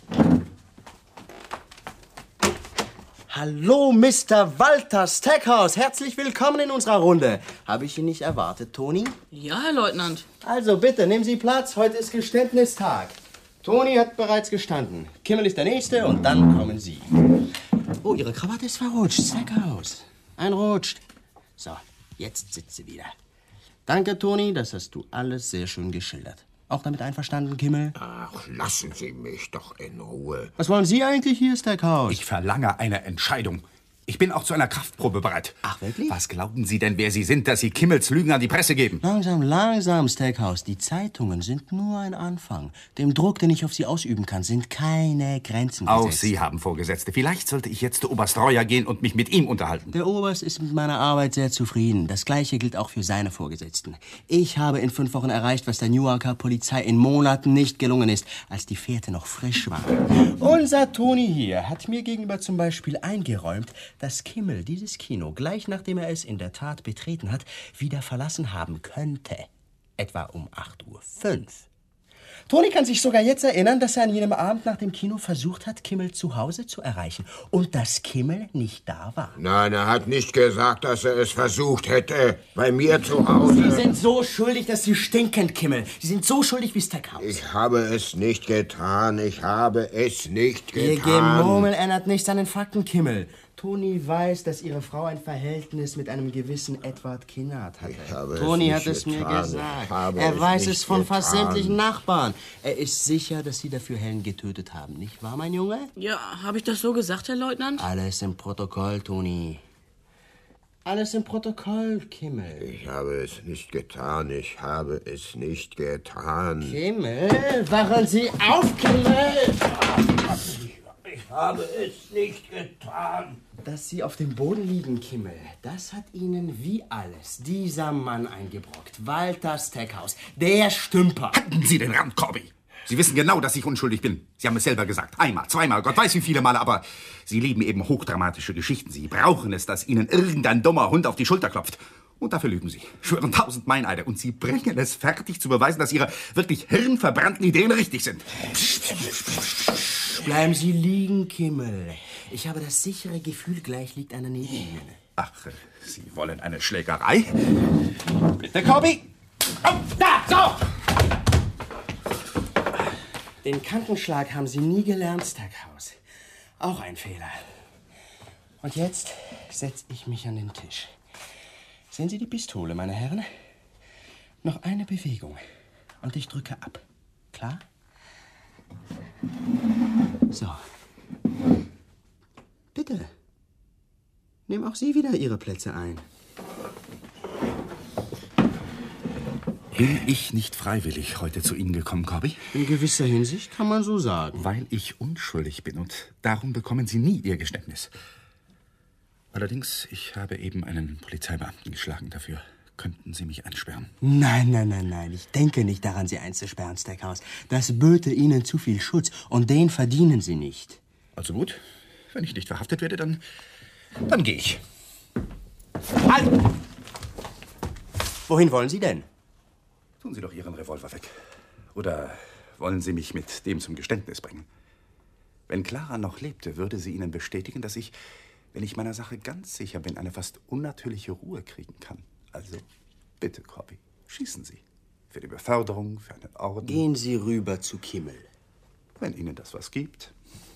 Hallo, Mr. Walter Steckhaus. Herzlich willkommen in unserer Runde. Habe ich ihn nicht erwartet, Toni? Ja, Herr Leutnant. Also bitte, nehmen Sie Platz. Heute ist Geständnistag. Toni hat bereits gestanden. Kimmel ist der Nächste und dann kommen Sie. Oh, Ihre Krawatte ist verrutscht. Steckhaus. Einrutscht. So, jetzt sitzt sie wieder. Danke, Toni, das hast du alles sehr schön geschildert. Auch damit einverstanden, Kimmel? Ach, lassen Sie mich doch in Ruhe. Was wollen Sie eigentlich hier, Steckhaus? Ich verlange eine Entscheidung. Ich bin auch zu einer Kraftprobe bereit. Ach, wirklich? Was glauben Sie denn, wer Sie sind, dass Sie Kimmels Lügen an die Presse geben? Langsam, Steckhaus. Die Zeitungen sind nur ein Anfang. Dem Druck, den ich auf Sie ausüben kann, sind keine Grenzen gesetzt. Auch Sie haben Vorgesetzte. Vielleicht sollte ich jetzt zu Oberst Reuer gehen und mich mit ihm unterhalten. Der Oberst ist mit meiner Arbeit sehr zufrieden. Das Gleiche gilt auch für seine Vorgesetzten. Ich habe in 5 Wochen erreicht, was der Newarker Polizei in Monaten nicht gelungen ist, als die Fährte noch frisch war. Unser Toni hier hat mir gegenüber zum Beispiel eingeräumt, dass Kimmel dieses Kino, gleich nachdem er es in der Tat betreten hat, wieder verlassen haben könnte. Etwa um 8:05 Uhr. Toni kann sich sogar jetzt erinnern, dass er an jenem Abend nach dem Kino versucht hat, Kimmel zu Hause zu erreichen. Und dass Kimmel nicht da war. Nein, er hat nicht gesagt, dass er es versucht hätte. Bei mir zu Hause. Sie sind so schuldig, dass Sie stinken, Kimmel. Sie sind so schuldig wie Steckhaus. Ich habe es nicht getan. Ich habe es nicht Ihr getan. Gemurmel ändert nichts an den Fakten, Kimmel. Toni weiß, dass Ihre Frau ein Verhältnis mit einem gewissen Edward Kinnard hatte. Toni hat es mir gesagt. Er weiß es von fast sämtlichen Nachbarn. Er ist sicher, dass Sie dafür Helen getötet haben. Nicht wahr, mein Junge? Ja, habe ich das so gesagt, Herr Leutnant? Alles im Protokoll, Toni. Alles im Protokoll, Kimmel. Ich habe es nicht getan. Ich habe es nicht getan. Kimmel, wachen Sie auf, Kimmel! Ich habe es nicht getan. Dass Sie auf dem Boden liegen, Kimmel, das hat Ihnen wie alles dieser Mann eingebrockt. Walter Steckhaus, der Stümper. Halten Sie den Rand, Corby! Sie wissen genau, dass ich unschuldig bin. Sie haben es selber gesagt. Einmal, zweimal, Gott weiß wie viele Male, aber Sie lieben eben hochdramatische Geschichten. Sie brauchen es, dass Ihnen irgendein dummer Hund auf die Schulter klopft. Und dafür lügen Sie, schwören 1000 Meineide. Und Sie bringen es fertig zu beweisen, dass Ihre wirklich hirnverbrannten Ideen richtig sind. Bleiben Sie liegen, Kimmel. Ich habe das sichere Gefühl, gleich liegt einer neben Ihnen. Ach, Sie wollen eine Schlägerei? Bitte, Corby. Oh, da, so! Den Kantenschlag haben Sie nie gelernt, Stackhouse. Auch ein Fehler. Und jetzt setze ich mich an den Tisch. Sehen Sie die Pistole, meine Herren? Noch eine Bewegung und ich drücke ab. Klar? So. Bitte. Nehmen auch Sie wieder Ihre Plätze ein. Bin ich nicht freiwillig heute zu Ihnen gekommen, Corby? In gewisser Hinsicht kann man so sagen. Weil ich unschuldig bin und darum bekommen Sie nie Ihr Geständnis. Allerdings, ich habe eben einen Polizeibeamten geschlagen. Dafür könnten Sie mich einsperren. Nein. Ich denke nicht daran, Sie einzusperren, Stackhouse. Das böte Ihnen zu viel Schutz und den verdienen Sie nicht. Also gut, wenn ich nicht verhaftet werde, dann gehe ich. Halt! Wohin wollen Sie denn? Tun Sie doch Ihren Revolver weg. Oder wollen Sie mich mit dem zum Geständnis bringen? Wenn Clara noch lebte, würde sie Ihnen bestätigen, dass ich, wenn ich meiner Sache ganz sicher bin, eine fast unnatürliche Ruhe kriegen kann. Also, bitte, Corby, schießen Sie. Für die Beförderung, für einen Orden. Gehen Sie rüber zu Kimmel. Wenn Ihnen das was gibt.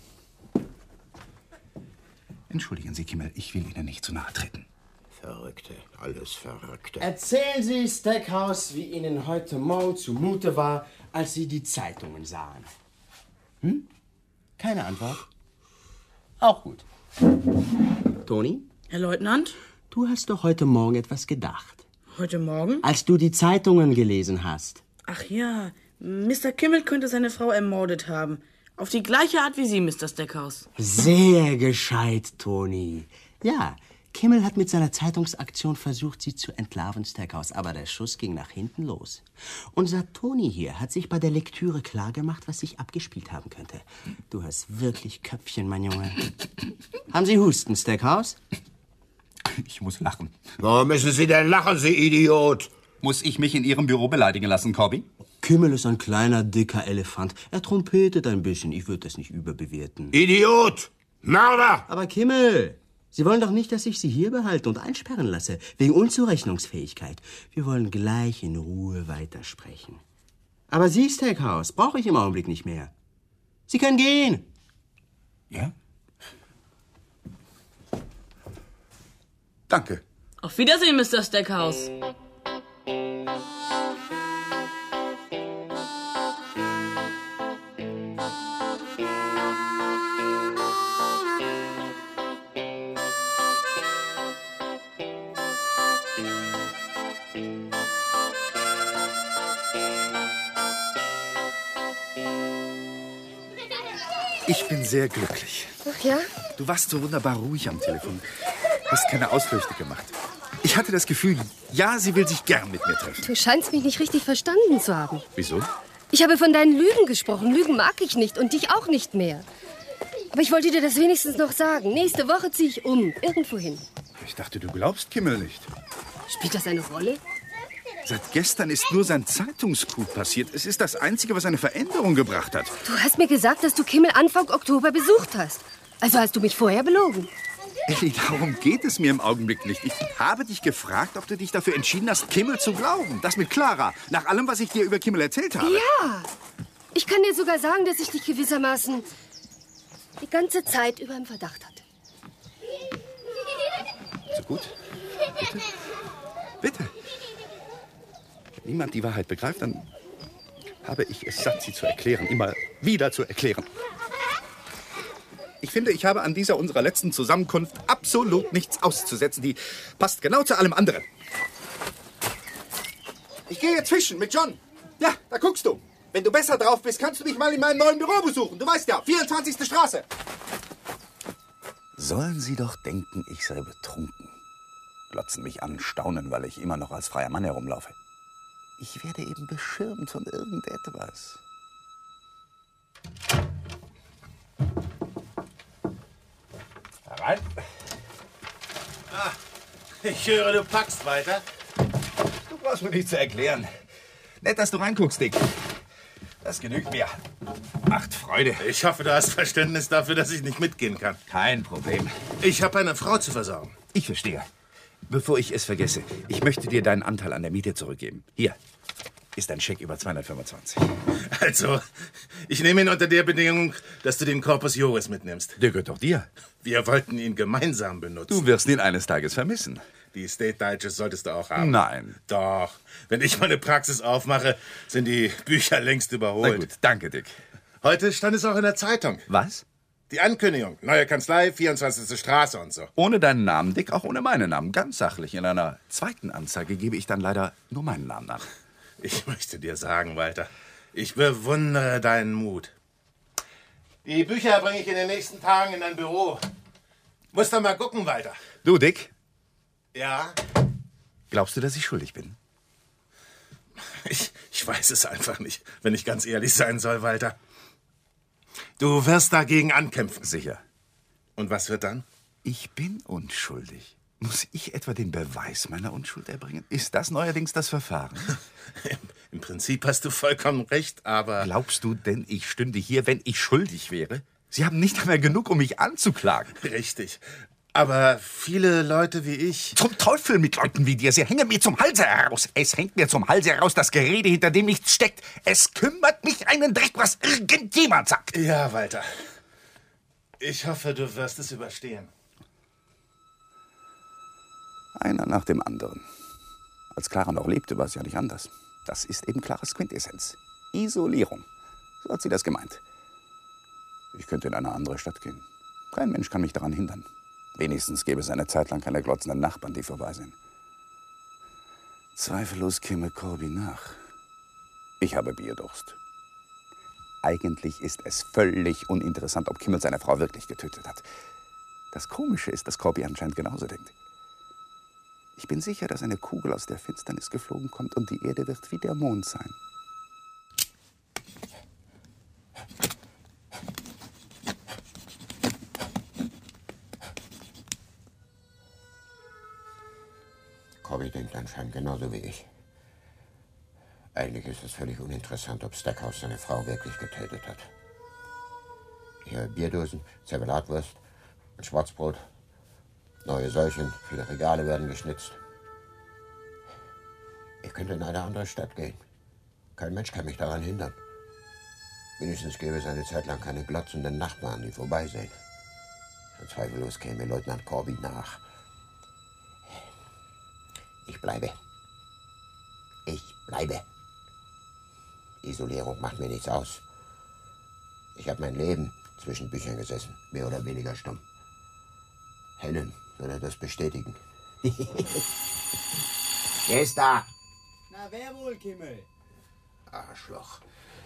Entschuldigen Sie, Kimmel, ich will Ihnen nicht zu nahe treten. Verrückte, alles Verrückte. Erzählen Sie, Stackhouse, wie Ihnen heute Morgen zumute war, als Sie die Zeitungen sahen. Hm? Keine Antwort? Auch gut. Toni? Herr Leutnant? Du hast doch heute Morgen etwas gedacht. Heute Morgen? Als du die Zeitungen gelesen hast. Ach ja, Mr. Kimmel könnte seine Frau ermordet haben. Auf die gleiche Art wie Sie, Mr. Stackhouse. Sehr gescheit, Toni. Ja, Kimmel hat mit seiner Zeitungsaktion versucht, sie zu entlarven, Stackhouse, aber der Schuss ging nach hinten los. Unser Toni hier hat sich bei der Lektüre klargemacht, was sich abgespielt haben könnte. Du hast wirklich Köpfchen, mein Junge. Haben Sie Husten, Stackhouse? Ich muss lachen. Warum müssen Sie denn lachen, Sie Idiot? Muss ich mich in Ihrem Büro beleidigen lassen, Corby? Kimmel ist ein kleiner, dicker Elefant. Er trompetet ein bisschen. Ich würde das nicht überbewerten. Idiot! Mörder! Aber Kimmel, Sie wollen doch nicht, dass ich Sie hier behalte und einsperren lasse, wegen Unzurechnungsfähigkeit. Wir wollen gleich in Ruhe weitersprechen. Aber Sie, Stackhouse, brauche ich im Augenblick nicht mehr. Sie können gehen. Ja? Danke. Auf Wiedersehen, Mr. Stackhouse. Ich bin sehr glücklich. Ach ja? Du warst so wunderbar ruhig am Telefon. Hast keine Ausflüchte gemacht. Ich hatte das Gefühl, ja, sie will sich gern mit mir treffen. Du scheinst mich nicht richtig verstanden zu haben. Wieso? Ich habe von deinen Lügen gesprochen. Lügen mag ich nicht und dich auch nicht mehr. Aber ich wollte dir das wenigstens noch sagen. Nächste Woche ziehe ich um. Irgendwohin. Ich dachte, du glaubst Kimmel nicht. Spielt das eine Rolle? Seit gestern ist nur sein Zeitungscoup passiert. Es ist das Einzige, was eine Veränderung gebracht hat. Du hast mir gesagt, dass du Kimmel Anfang Oktober besucht hast. Also hast du mich vorher belogen. Elli, darum geht es mir im Augenblick nicht. Ich habe dich gefragt, ob du dich dafür entschieden hast, Kimmel zu glauben. Das mit Clara. Nach allem, was ich dir über Kimmel erzählt habe. Ja. Ich kann dir sogar sagen, dass ich dich gewissermaßen die ganze Zeit über im Verdacht hatte. So gut. Bitte. Bitte. Wenn niemand die Wahrheit begreift, dann habe ich es satt, sie zu erklären. Immer wieder zu erklären. Ich finde, ich habe an dieser unserer letzten Zusammenkunft absolut nichts auszusetzen. Die passt genau zu allem anderen. Ich gehe jetzt fischen mit John. Ja, da guckst du. Wenn du besser drauf bist, kannst du mich mal in meinem neuen Büro besuchen. Du weißt ja, 24. Straße. Sollen sie doch denken, ich sei betrunken. Glotzen mich an, staunen, weil ich immer noch als freier Mann herumlaufe. Ich werde eben beschirmt von irgendetwas. Herein. Ah, ich höre, du packst weiter. Du brauchst mir nichts zu erklären. Nett, dass du reinguckst, Dick. Das genügt mir. Macht Freude. Ich hoffe, du hast Verständnis dafür, dass ich nicht mitgehen kann. Kein Problem. Ich habe eine Frau zu versorgen. Ich verstehe. Bevor ich es vergesse, ich möchte dir deinen Anteil an der Miete zurückgeben. Hier ist ein Scheck über 225. Also, ich nehme ihn unter der Bedingung, dass du den Corpus Juris mitnimmst. Der gehört doch dir. Wir wollten ihn gemeinsam benutzen. Du wirst ihn eines Tages vermissen. Die State Digest solltest du auch haben. Nein. Doch. Wenn ich meine Praxis aufmache, sind die Bücher längst überholt. Na gut, danke, Dick. Heute stand es auch in der Zeitung. Was? Die Ankündigung. Neue Kanzlei, 24. Straße und so. Ohne deinen Namen, Dick, auch ohne meinen Namen. Ganz sachlich. In einer zweiten Anzeige gebe ich dann leider nur meinen Namen an. Ich möchte dir sagen, Walter, ich bewundere deinen Mut. Die Bücher bringe ich in den nächsten Tagen in dein Büro. Musst doch mal gucken, Walter. Du, Dick? Ja? Glaubst du, dass ich schuldig bin? Ich weiß es einfach nicht, wenn ich ganz ehrlich sein soll, Walter. Du wirst dagegen ankämpfen. Sicher. Und was wird dann? Ich bin unschuldig. Muss ich etwa den Beweis meiner Unschuld erbringen? Ist das neuerdings das Verfahren? Im Prinzip hast du vollkommen recht, aber... Glaubst du denn, ich stünde hier, wenn ich schuldig wäre? Sie haben nicht einmal genug, um mich anzuklagen. Richtig. Aber viele Leute wie ich... Zum Teufel mit Leuten wie dir. Sie hängen mir zum Halse heraus. Es hängt mir zum Halse heraus, das Gerede, hinter dem nichts steckt. Es kümmert mich einen Dreck, was irgendjemand sagt. Ja, Walter. Ich hoffe, du wirst es überstehen. Einer nach dem anderen. Als Clara noch lebte, war es ja nicht anders. Das ist eben Claras Quintessenz. Isolierung. So hat sie das gemeint. Ich könnte in eine andere Stadt gehen. Kein Mensch kann mich daran hindern. Wenigstens gäbe es eine Zeit lang keine glotzenden Nachbarn, die vorbei sind. Zweifellos käme Corby nach. Ich habe Bierdurst. Eigentlich ist es völlig uninteressant, ob Kimmel seine Frau wirklich getötet hat. Das Komische ist, dass Corby anscheinend genauso denkt. Ich bin sicher, dass eine Kugel aus der Finsternis geflogen kommt und die Erde wird wie der Mond sein. Corby denkt anscheinend genauso wie ich. Eigentlich ist es völlig uninteressant, ob Stackhouse seine Frau wirklich getötet hat. Hier Bierdosen, Zervelatwurst, ein Schwarzbrot, neue Säulchen, viele Regale werden geschnitzt. Ich könnte in eine andere Stadt gehen. Kein Mensch kann mich daran hindern. Wenigstens gäbe es eine Zeit lang keine glotzenden Nachbarn, die vorbeisehen. Und zweifellos käme Leutnant Corby nach. Ich bleibe. Ich bleibe. Isolierung macht mir nichts aus. Ich habe mein Leben zwischen Büchern gesessen, mehr oder weniger stumm. Helen würde das bestätigen. Wer ist da? Na, wer wohl, Kimmel? Arschloch.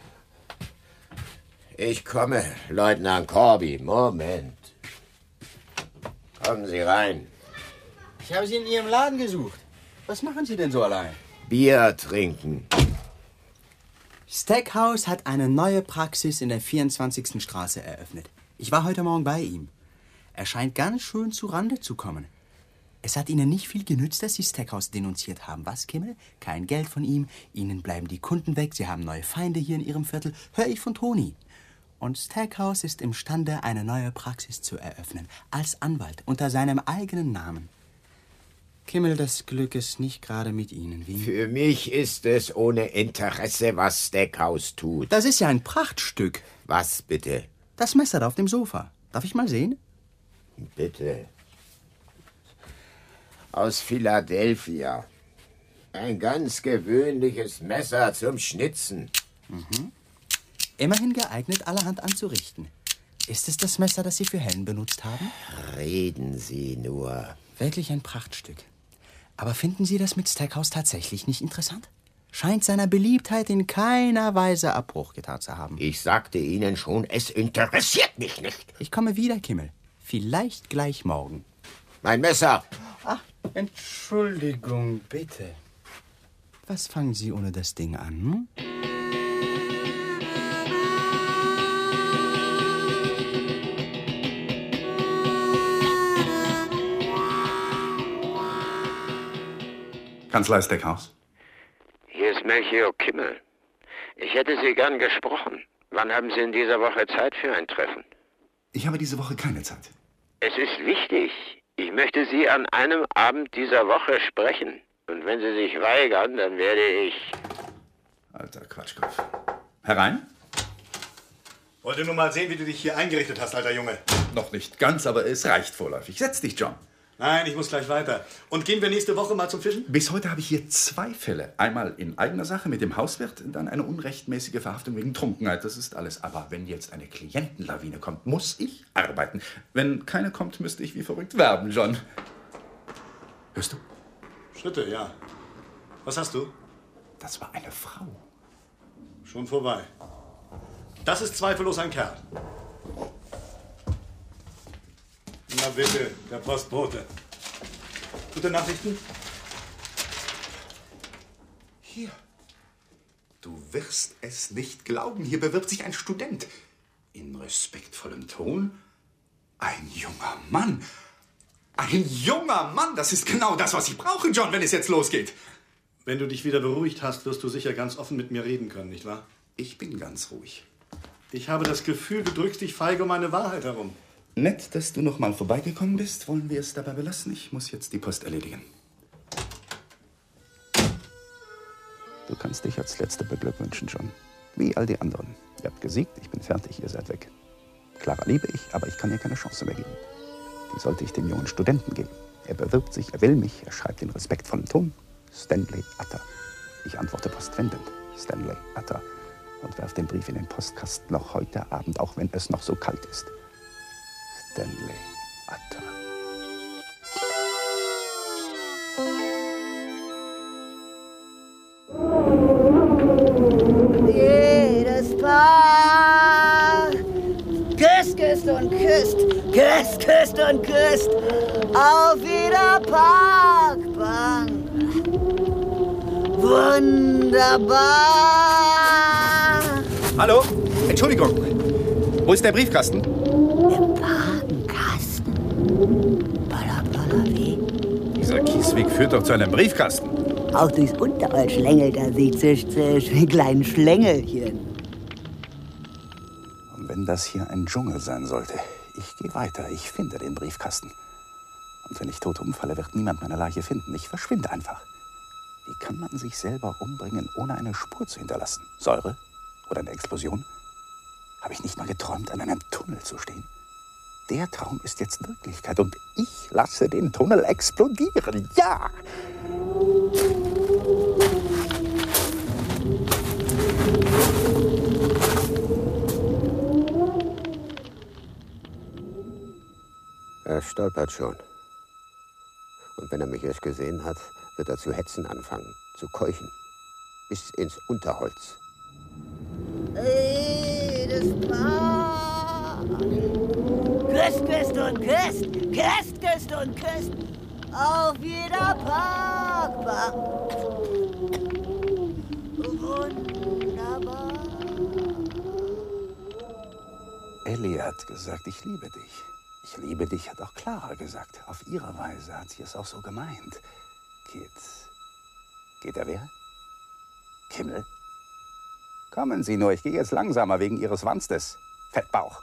Ich komme, Leutnant Corby. Moment. Kommen Sie rein. Ich habe Sie in Ihrem Laden gesucht. Was machen Sie denn so allein? Bier trinken. Stackhouse hat eine neue Praxis in der 24. Straße eröffnet. Ich war heute Morgen bei ihm. Er scheint ganz schön zu Rande zu kommen. Es hat Ihnen nicht viel genützt, dass Sie Stackhouse denunziert haben. Was, Kimmel? Kein Geld von ihm. Ihnen bleiben die Kunden weg. Sie haben neue Feinde hier in Ihrem Viertel. Hör ich von Toni. Und Stackhouse ist imstande, eine neue Praxis zu eröffnen. Als Anwalt, unter seinem eigenen Namen. Kimmel, das Glück ist nicht gerade mit Ihnen, wie? Für mich ist es ohne Interesse, was Stackhouse tut. Das ist ja ein Prachtstück. Was bitte? Das Messer da auf dem Sofa. Darf ich mal sehen? Bitte. Aus Philadelphia. Ein ganz gewöhnliches Messer zum Schnitzen. Mhm. Immerhin geeignet, allerhand anzurichten. Ist es das Messer, das Sie für Helen benutzt haben? Reden Sie nur. Wirklich ein Prachtstück. Aber finden Sie das mit Stackhouse tatsächlich nicht interessant? Scheint seiner Beliebtheit in keiner Weise Abbruch getan zu haben. Ich sagte Ihnen schon, es interessiert mich nicht. Ich komme wieder, Kimmel. Vielleicht gleich morgen. Mein Messer! Ach, Entschuldigung, bitte. Was fangen Sie ohne das Ding an? Kanzlei Steckhaus. Hier ist Melchior Kimmel. Ich hätte Sie gern gesprochen. Wann haben Sie in dieser Woche Zeit für ein Treffen? Ich habe diese Woche keine Zeit. Es ist wichtig. Ich möchte Sie an einem Abend dieser Woche sprechen. Und wenn Sie sich weigern, dann werde ich... Alter Quatschkopf. Herein? Wollte nur mal sehen, wie du dich hier eingerichtet hast, alter Junge. Noch nicht ganz, aber es reicht vorläufig. Setz dich, John. Nein, ich muss gleich weiter. Und gehen wir nächste Woche mal zum Fischen? Bis heute habe ich hier 2 Fälle. Einmal in eigener Sache mit dem Hauswirt, dann eine unrechtmäßige Verhaftung wegen Trunkenheit. Das ist alles. Aber wenn jetzt eine Klientenlawine kommt, muss ich arbeiten. Wenn keine kommt, müsste ich wie verrückt werben, John. Hörst du? Schritte, ja. Was hast du? Das war eine Frau. Schon vorbei. Das ist zweifellos ein Kerl. Na bitte, der Postbote. Gute Nachrichten? Hier. Du wirst es nicht glauben. Hier bewirbt sich ein Student. In respektvollem Ton. Ein junger Mann. Ein junger Mann. Das ist genau das, was ich brauche, John, wenn es jetzt losgeht. Wenn du dich wieder beruhigt hast, wirst du sicher ganz offen mit mir reden können, nicht wahr? Ich bin ganz ruhig. Ich habe das Gefühl, du drückst dich feige um eine Wahrheit herum. Nett, dass du noch mal vorbeigekommen bist. Wollen wir es dabei belassen? Ich muss jetzt die Post erledigen. Du kannst dich als Letzter beglückwünschen, John. Wie all die anderen. Ihr habt gesiegt, ich bin fertig, ihr seid weg. Clara liebe ich, aber ich kann ihr keine Chance mehr geben. Die sollte ich dem jungen Studenten geben. Er bewirbt sich, er will mich, er schreibt in respektvollem Ton. Stanley Utter. Ich antworte postwendend. Stanley Utter. Und werf den Brief in den Postkasten noch heute Abend, auch wenn es noch so kalt ist. Stanley Utter. Jedes Paar küsst, küsst und küsst, küsst, küsst und küsst auf jeder Parkbank. Wunderbar. Hallo? Entschuldigung. Wo ist der Briefkasten? Im Parkenkasten. Baller, baller Weg. Dieser Kiesweg führt doch zu einem Briefkasten. Auch durchs Unterholz schlängelt er sich, zisch, zisch, wie kleinen Schlängelchen. Und wenn das hier ein Dschungel sein sollte, ich gehe weiter, ich finde den Briefkasten. Und wenn ich tot umfalle, wird niemand meine Leiche finden. Ich verschwinde einfach. Wie kann man sich selber umbringen, ohne eine Spur zu hinterlassen? Säure? Oder eine Explosion? Habe ich nicht mal geträumt, an einem Tunnel zu stehen? Der Traum ist jetzt Wirklichkeit und ich lasse den Tunnel explodieren. Ja! Er stolpert schon. Und wenn er mich erst gesehen hat, wird er zu hetzen anfangen, zu keuchen. Bis ins Unterholz. Jedes Paar küsst, küsst und küsst, küsst, küsst und küsst auf jeder Parkbank. Wunderbar. Ellie hat gesagt, ich liebe dich. Ich liebe dich, hat auch Clara gesagt. Auf ihre Weise hat sie es auch so gemeint. Geht er wer? Kimmel? Kommen Sie nur, ich gehe jetzt langsamer wegen Ihres Wanstes. Fettbauch.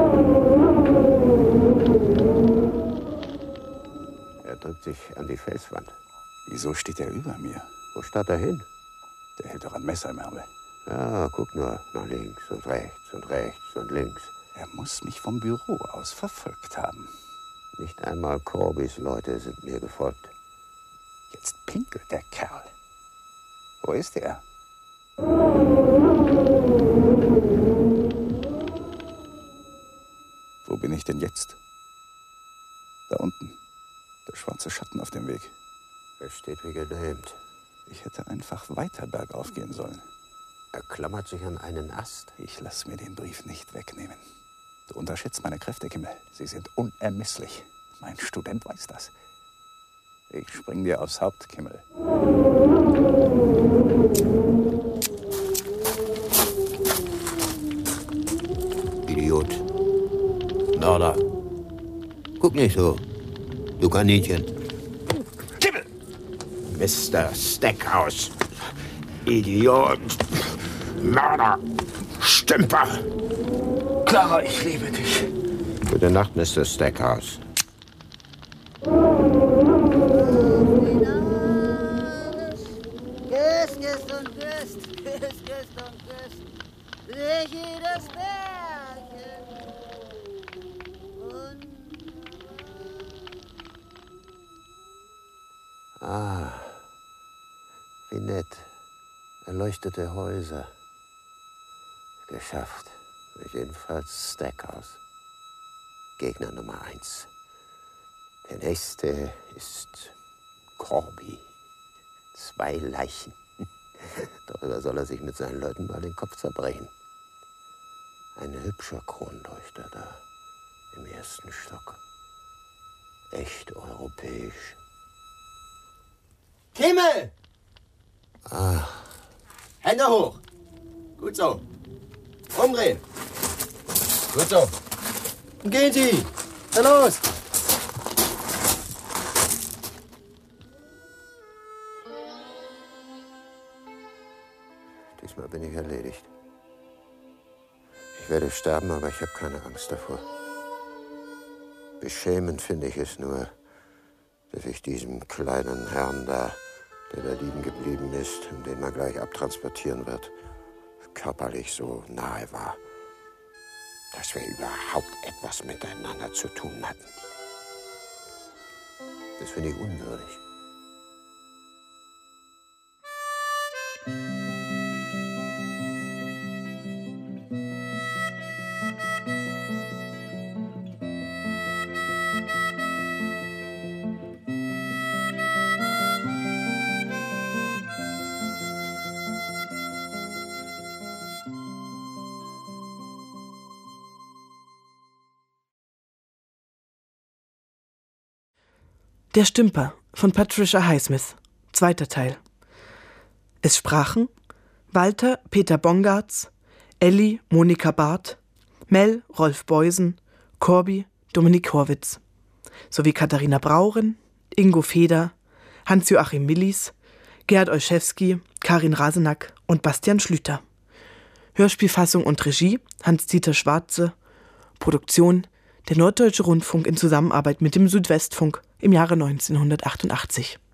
Er drückt sich an die Felswand. Wieso steht er über mir? Wo starrt er hin? Der hält doch ein Messer im Ärmel. Ja, guck nur, nach links und rechts und rechts und links. Er muss mich vom Büro aus verfolgt haben. Nicht einmal Corbys Leute sind mir gefolgt. Jetzt pinkelt der Kerl. Wo ist er? Wo bin ich denn jetzt? Da unten. Der schwarze Schatten auf dem Weg. Er steht wie gelähmt. Ich hätte einfach weiter bergauf gehen sollen. Er klammert sich an einen Ast. Ich lasse mir den Brief nicht wegnehmen. Du unterschätzt meine Kräfte, Kimmel. Sie sind unermesslich. Mein Student weiß das. Ich spring dir aufs Haupt, Kimmel. Idiot. Norda. Guck nicht so. Du Kaninchen. Kimmel! Mr. Stackhouse. Idiot. Mörder. Stümper. Clara, ich liebe dich. Gute Nacht, Mr. Stackhouse. Küsst und küsst, küsst und küsst. Durch jedes Bärchen. Ah, wie nett. Erleuchtete Häuser. Geschafft. Jedenfalls Stackhouse. Gegner Nummer 1. Der nächste ist Corby. 2 Leichen. Darüber soll er sich mit seinen Leuten mal den Kopf zerbrechen. Ein hübscher Kronleuchter da im 1. Stock. Echt europäisch. Kimmel! Ah. Hände hoch! Gut so. Umdrehen. Gut so. Und gehen Sie! Na los! Diesmal bin ich erledigt. Ich werde sterben, aber ich habe keine Angst davor. Beschämend finde ich es nur, dass ich diesem kleinen Herrn da, der da liegen geblieben ist und den man gleich abtransportieren wird, körperlich so nahe war, dass wir überhaupt etwas miteinander zu tun hatten. Das finde ich unwürdig. Der Stümper von Patricia Highsmith, 2. Teil. Es sprachen Walter Peter Bongartz, Elli Monika Barth, Mel Rolf Beusen, Corby Dominik Horwitz, sowie Katharina Brauren, Ingo Feder, Hans-Joachim Millis, Gerhard Olszewski, Karin Rasenack und Bastian Schlüter. Hörspielfassung und Regie Hans-Dieter Schwarze. Produktion der Norddeutsche Rundfunk in Zusammenarbeit mit dem Südwestfunk im Jahre 1988.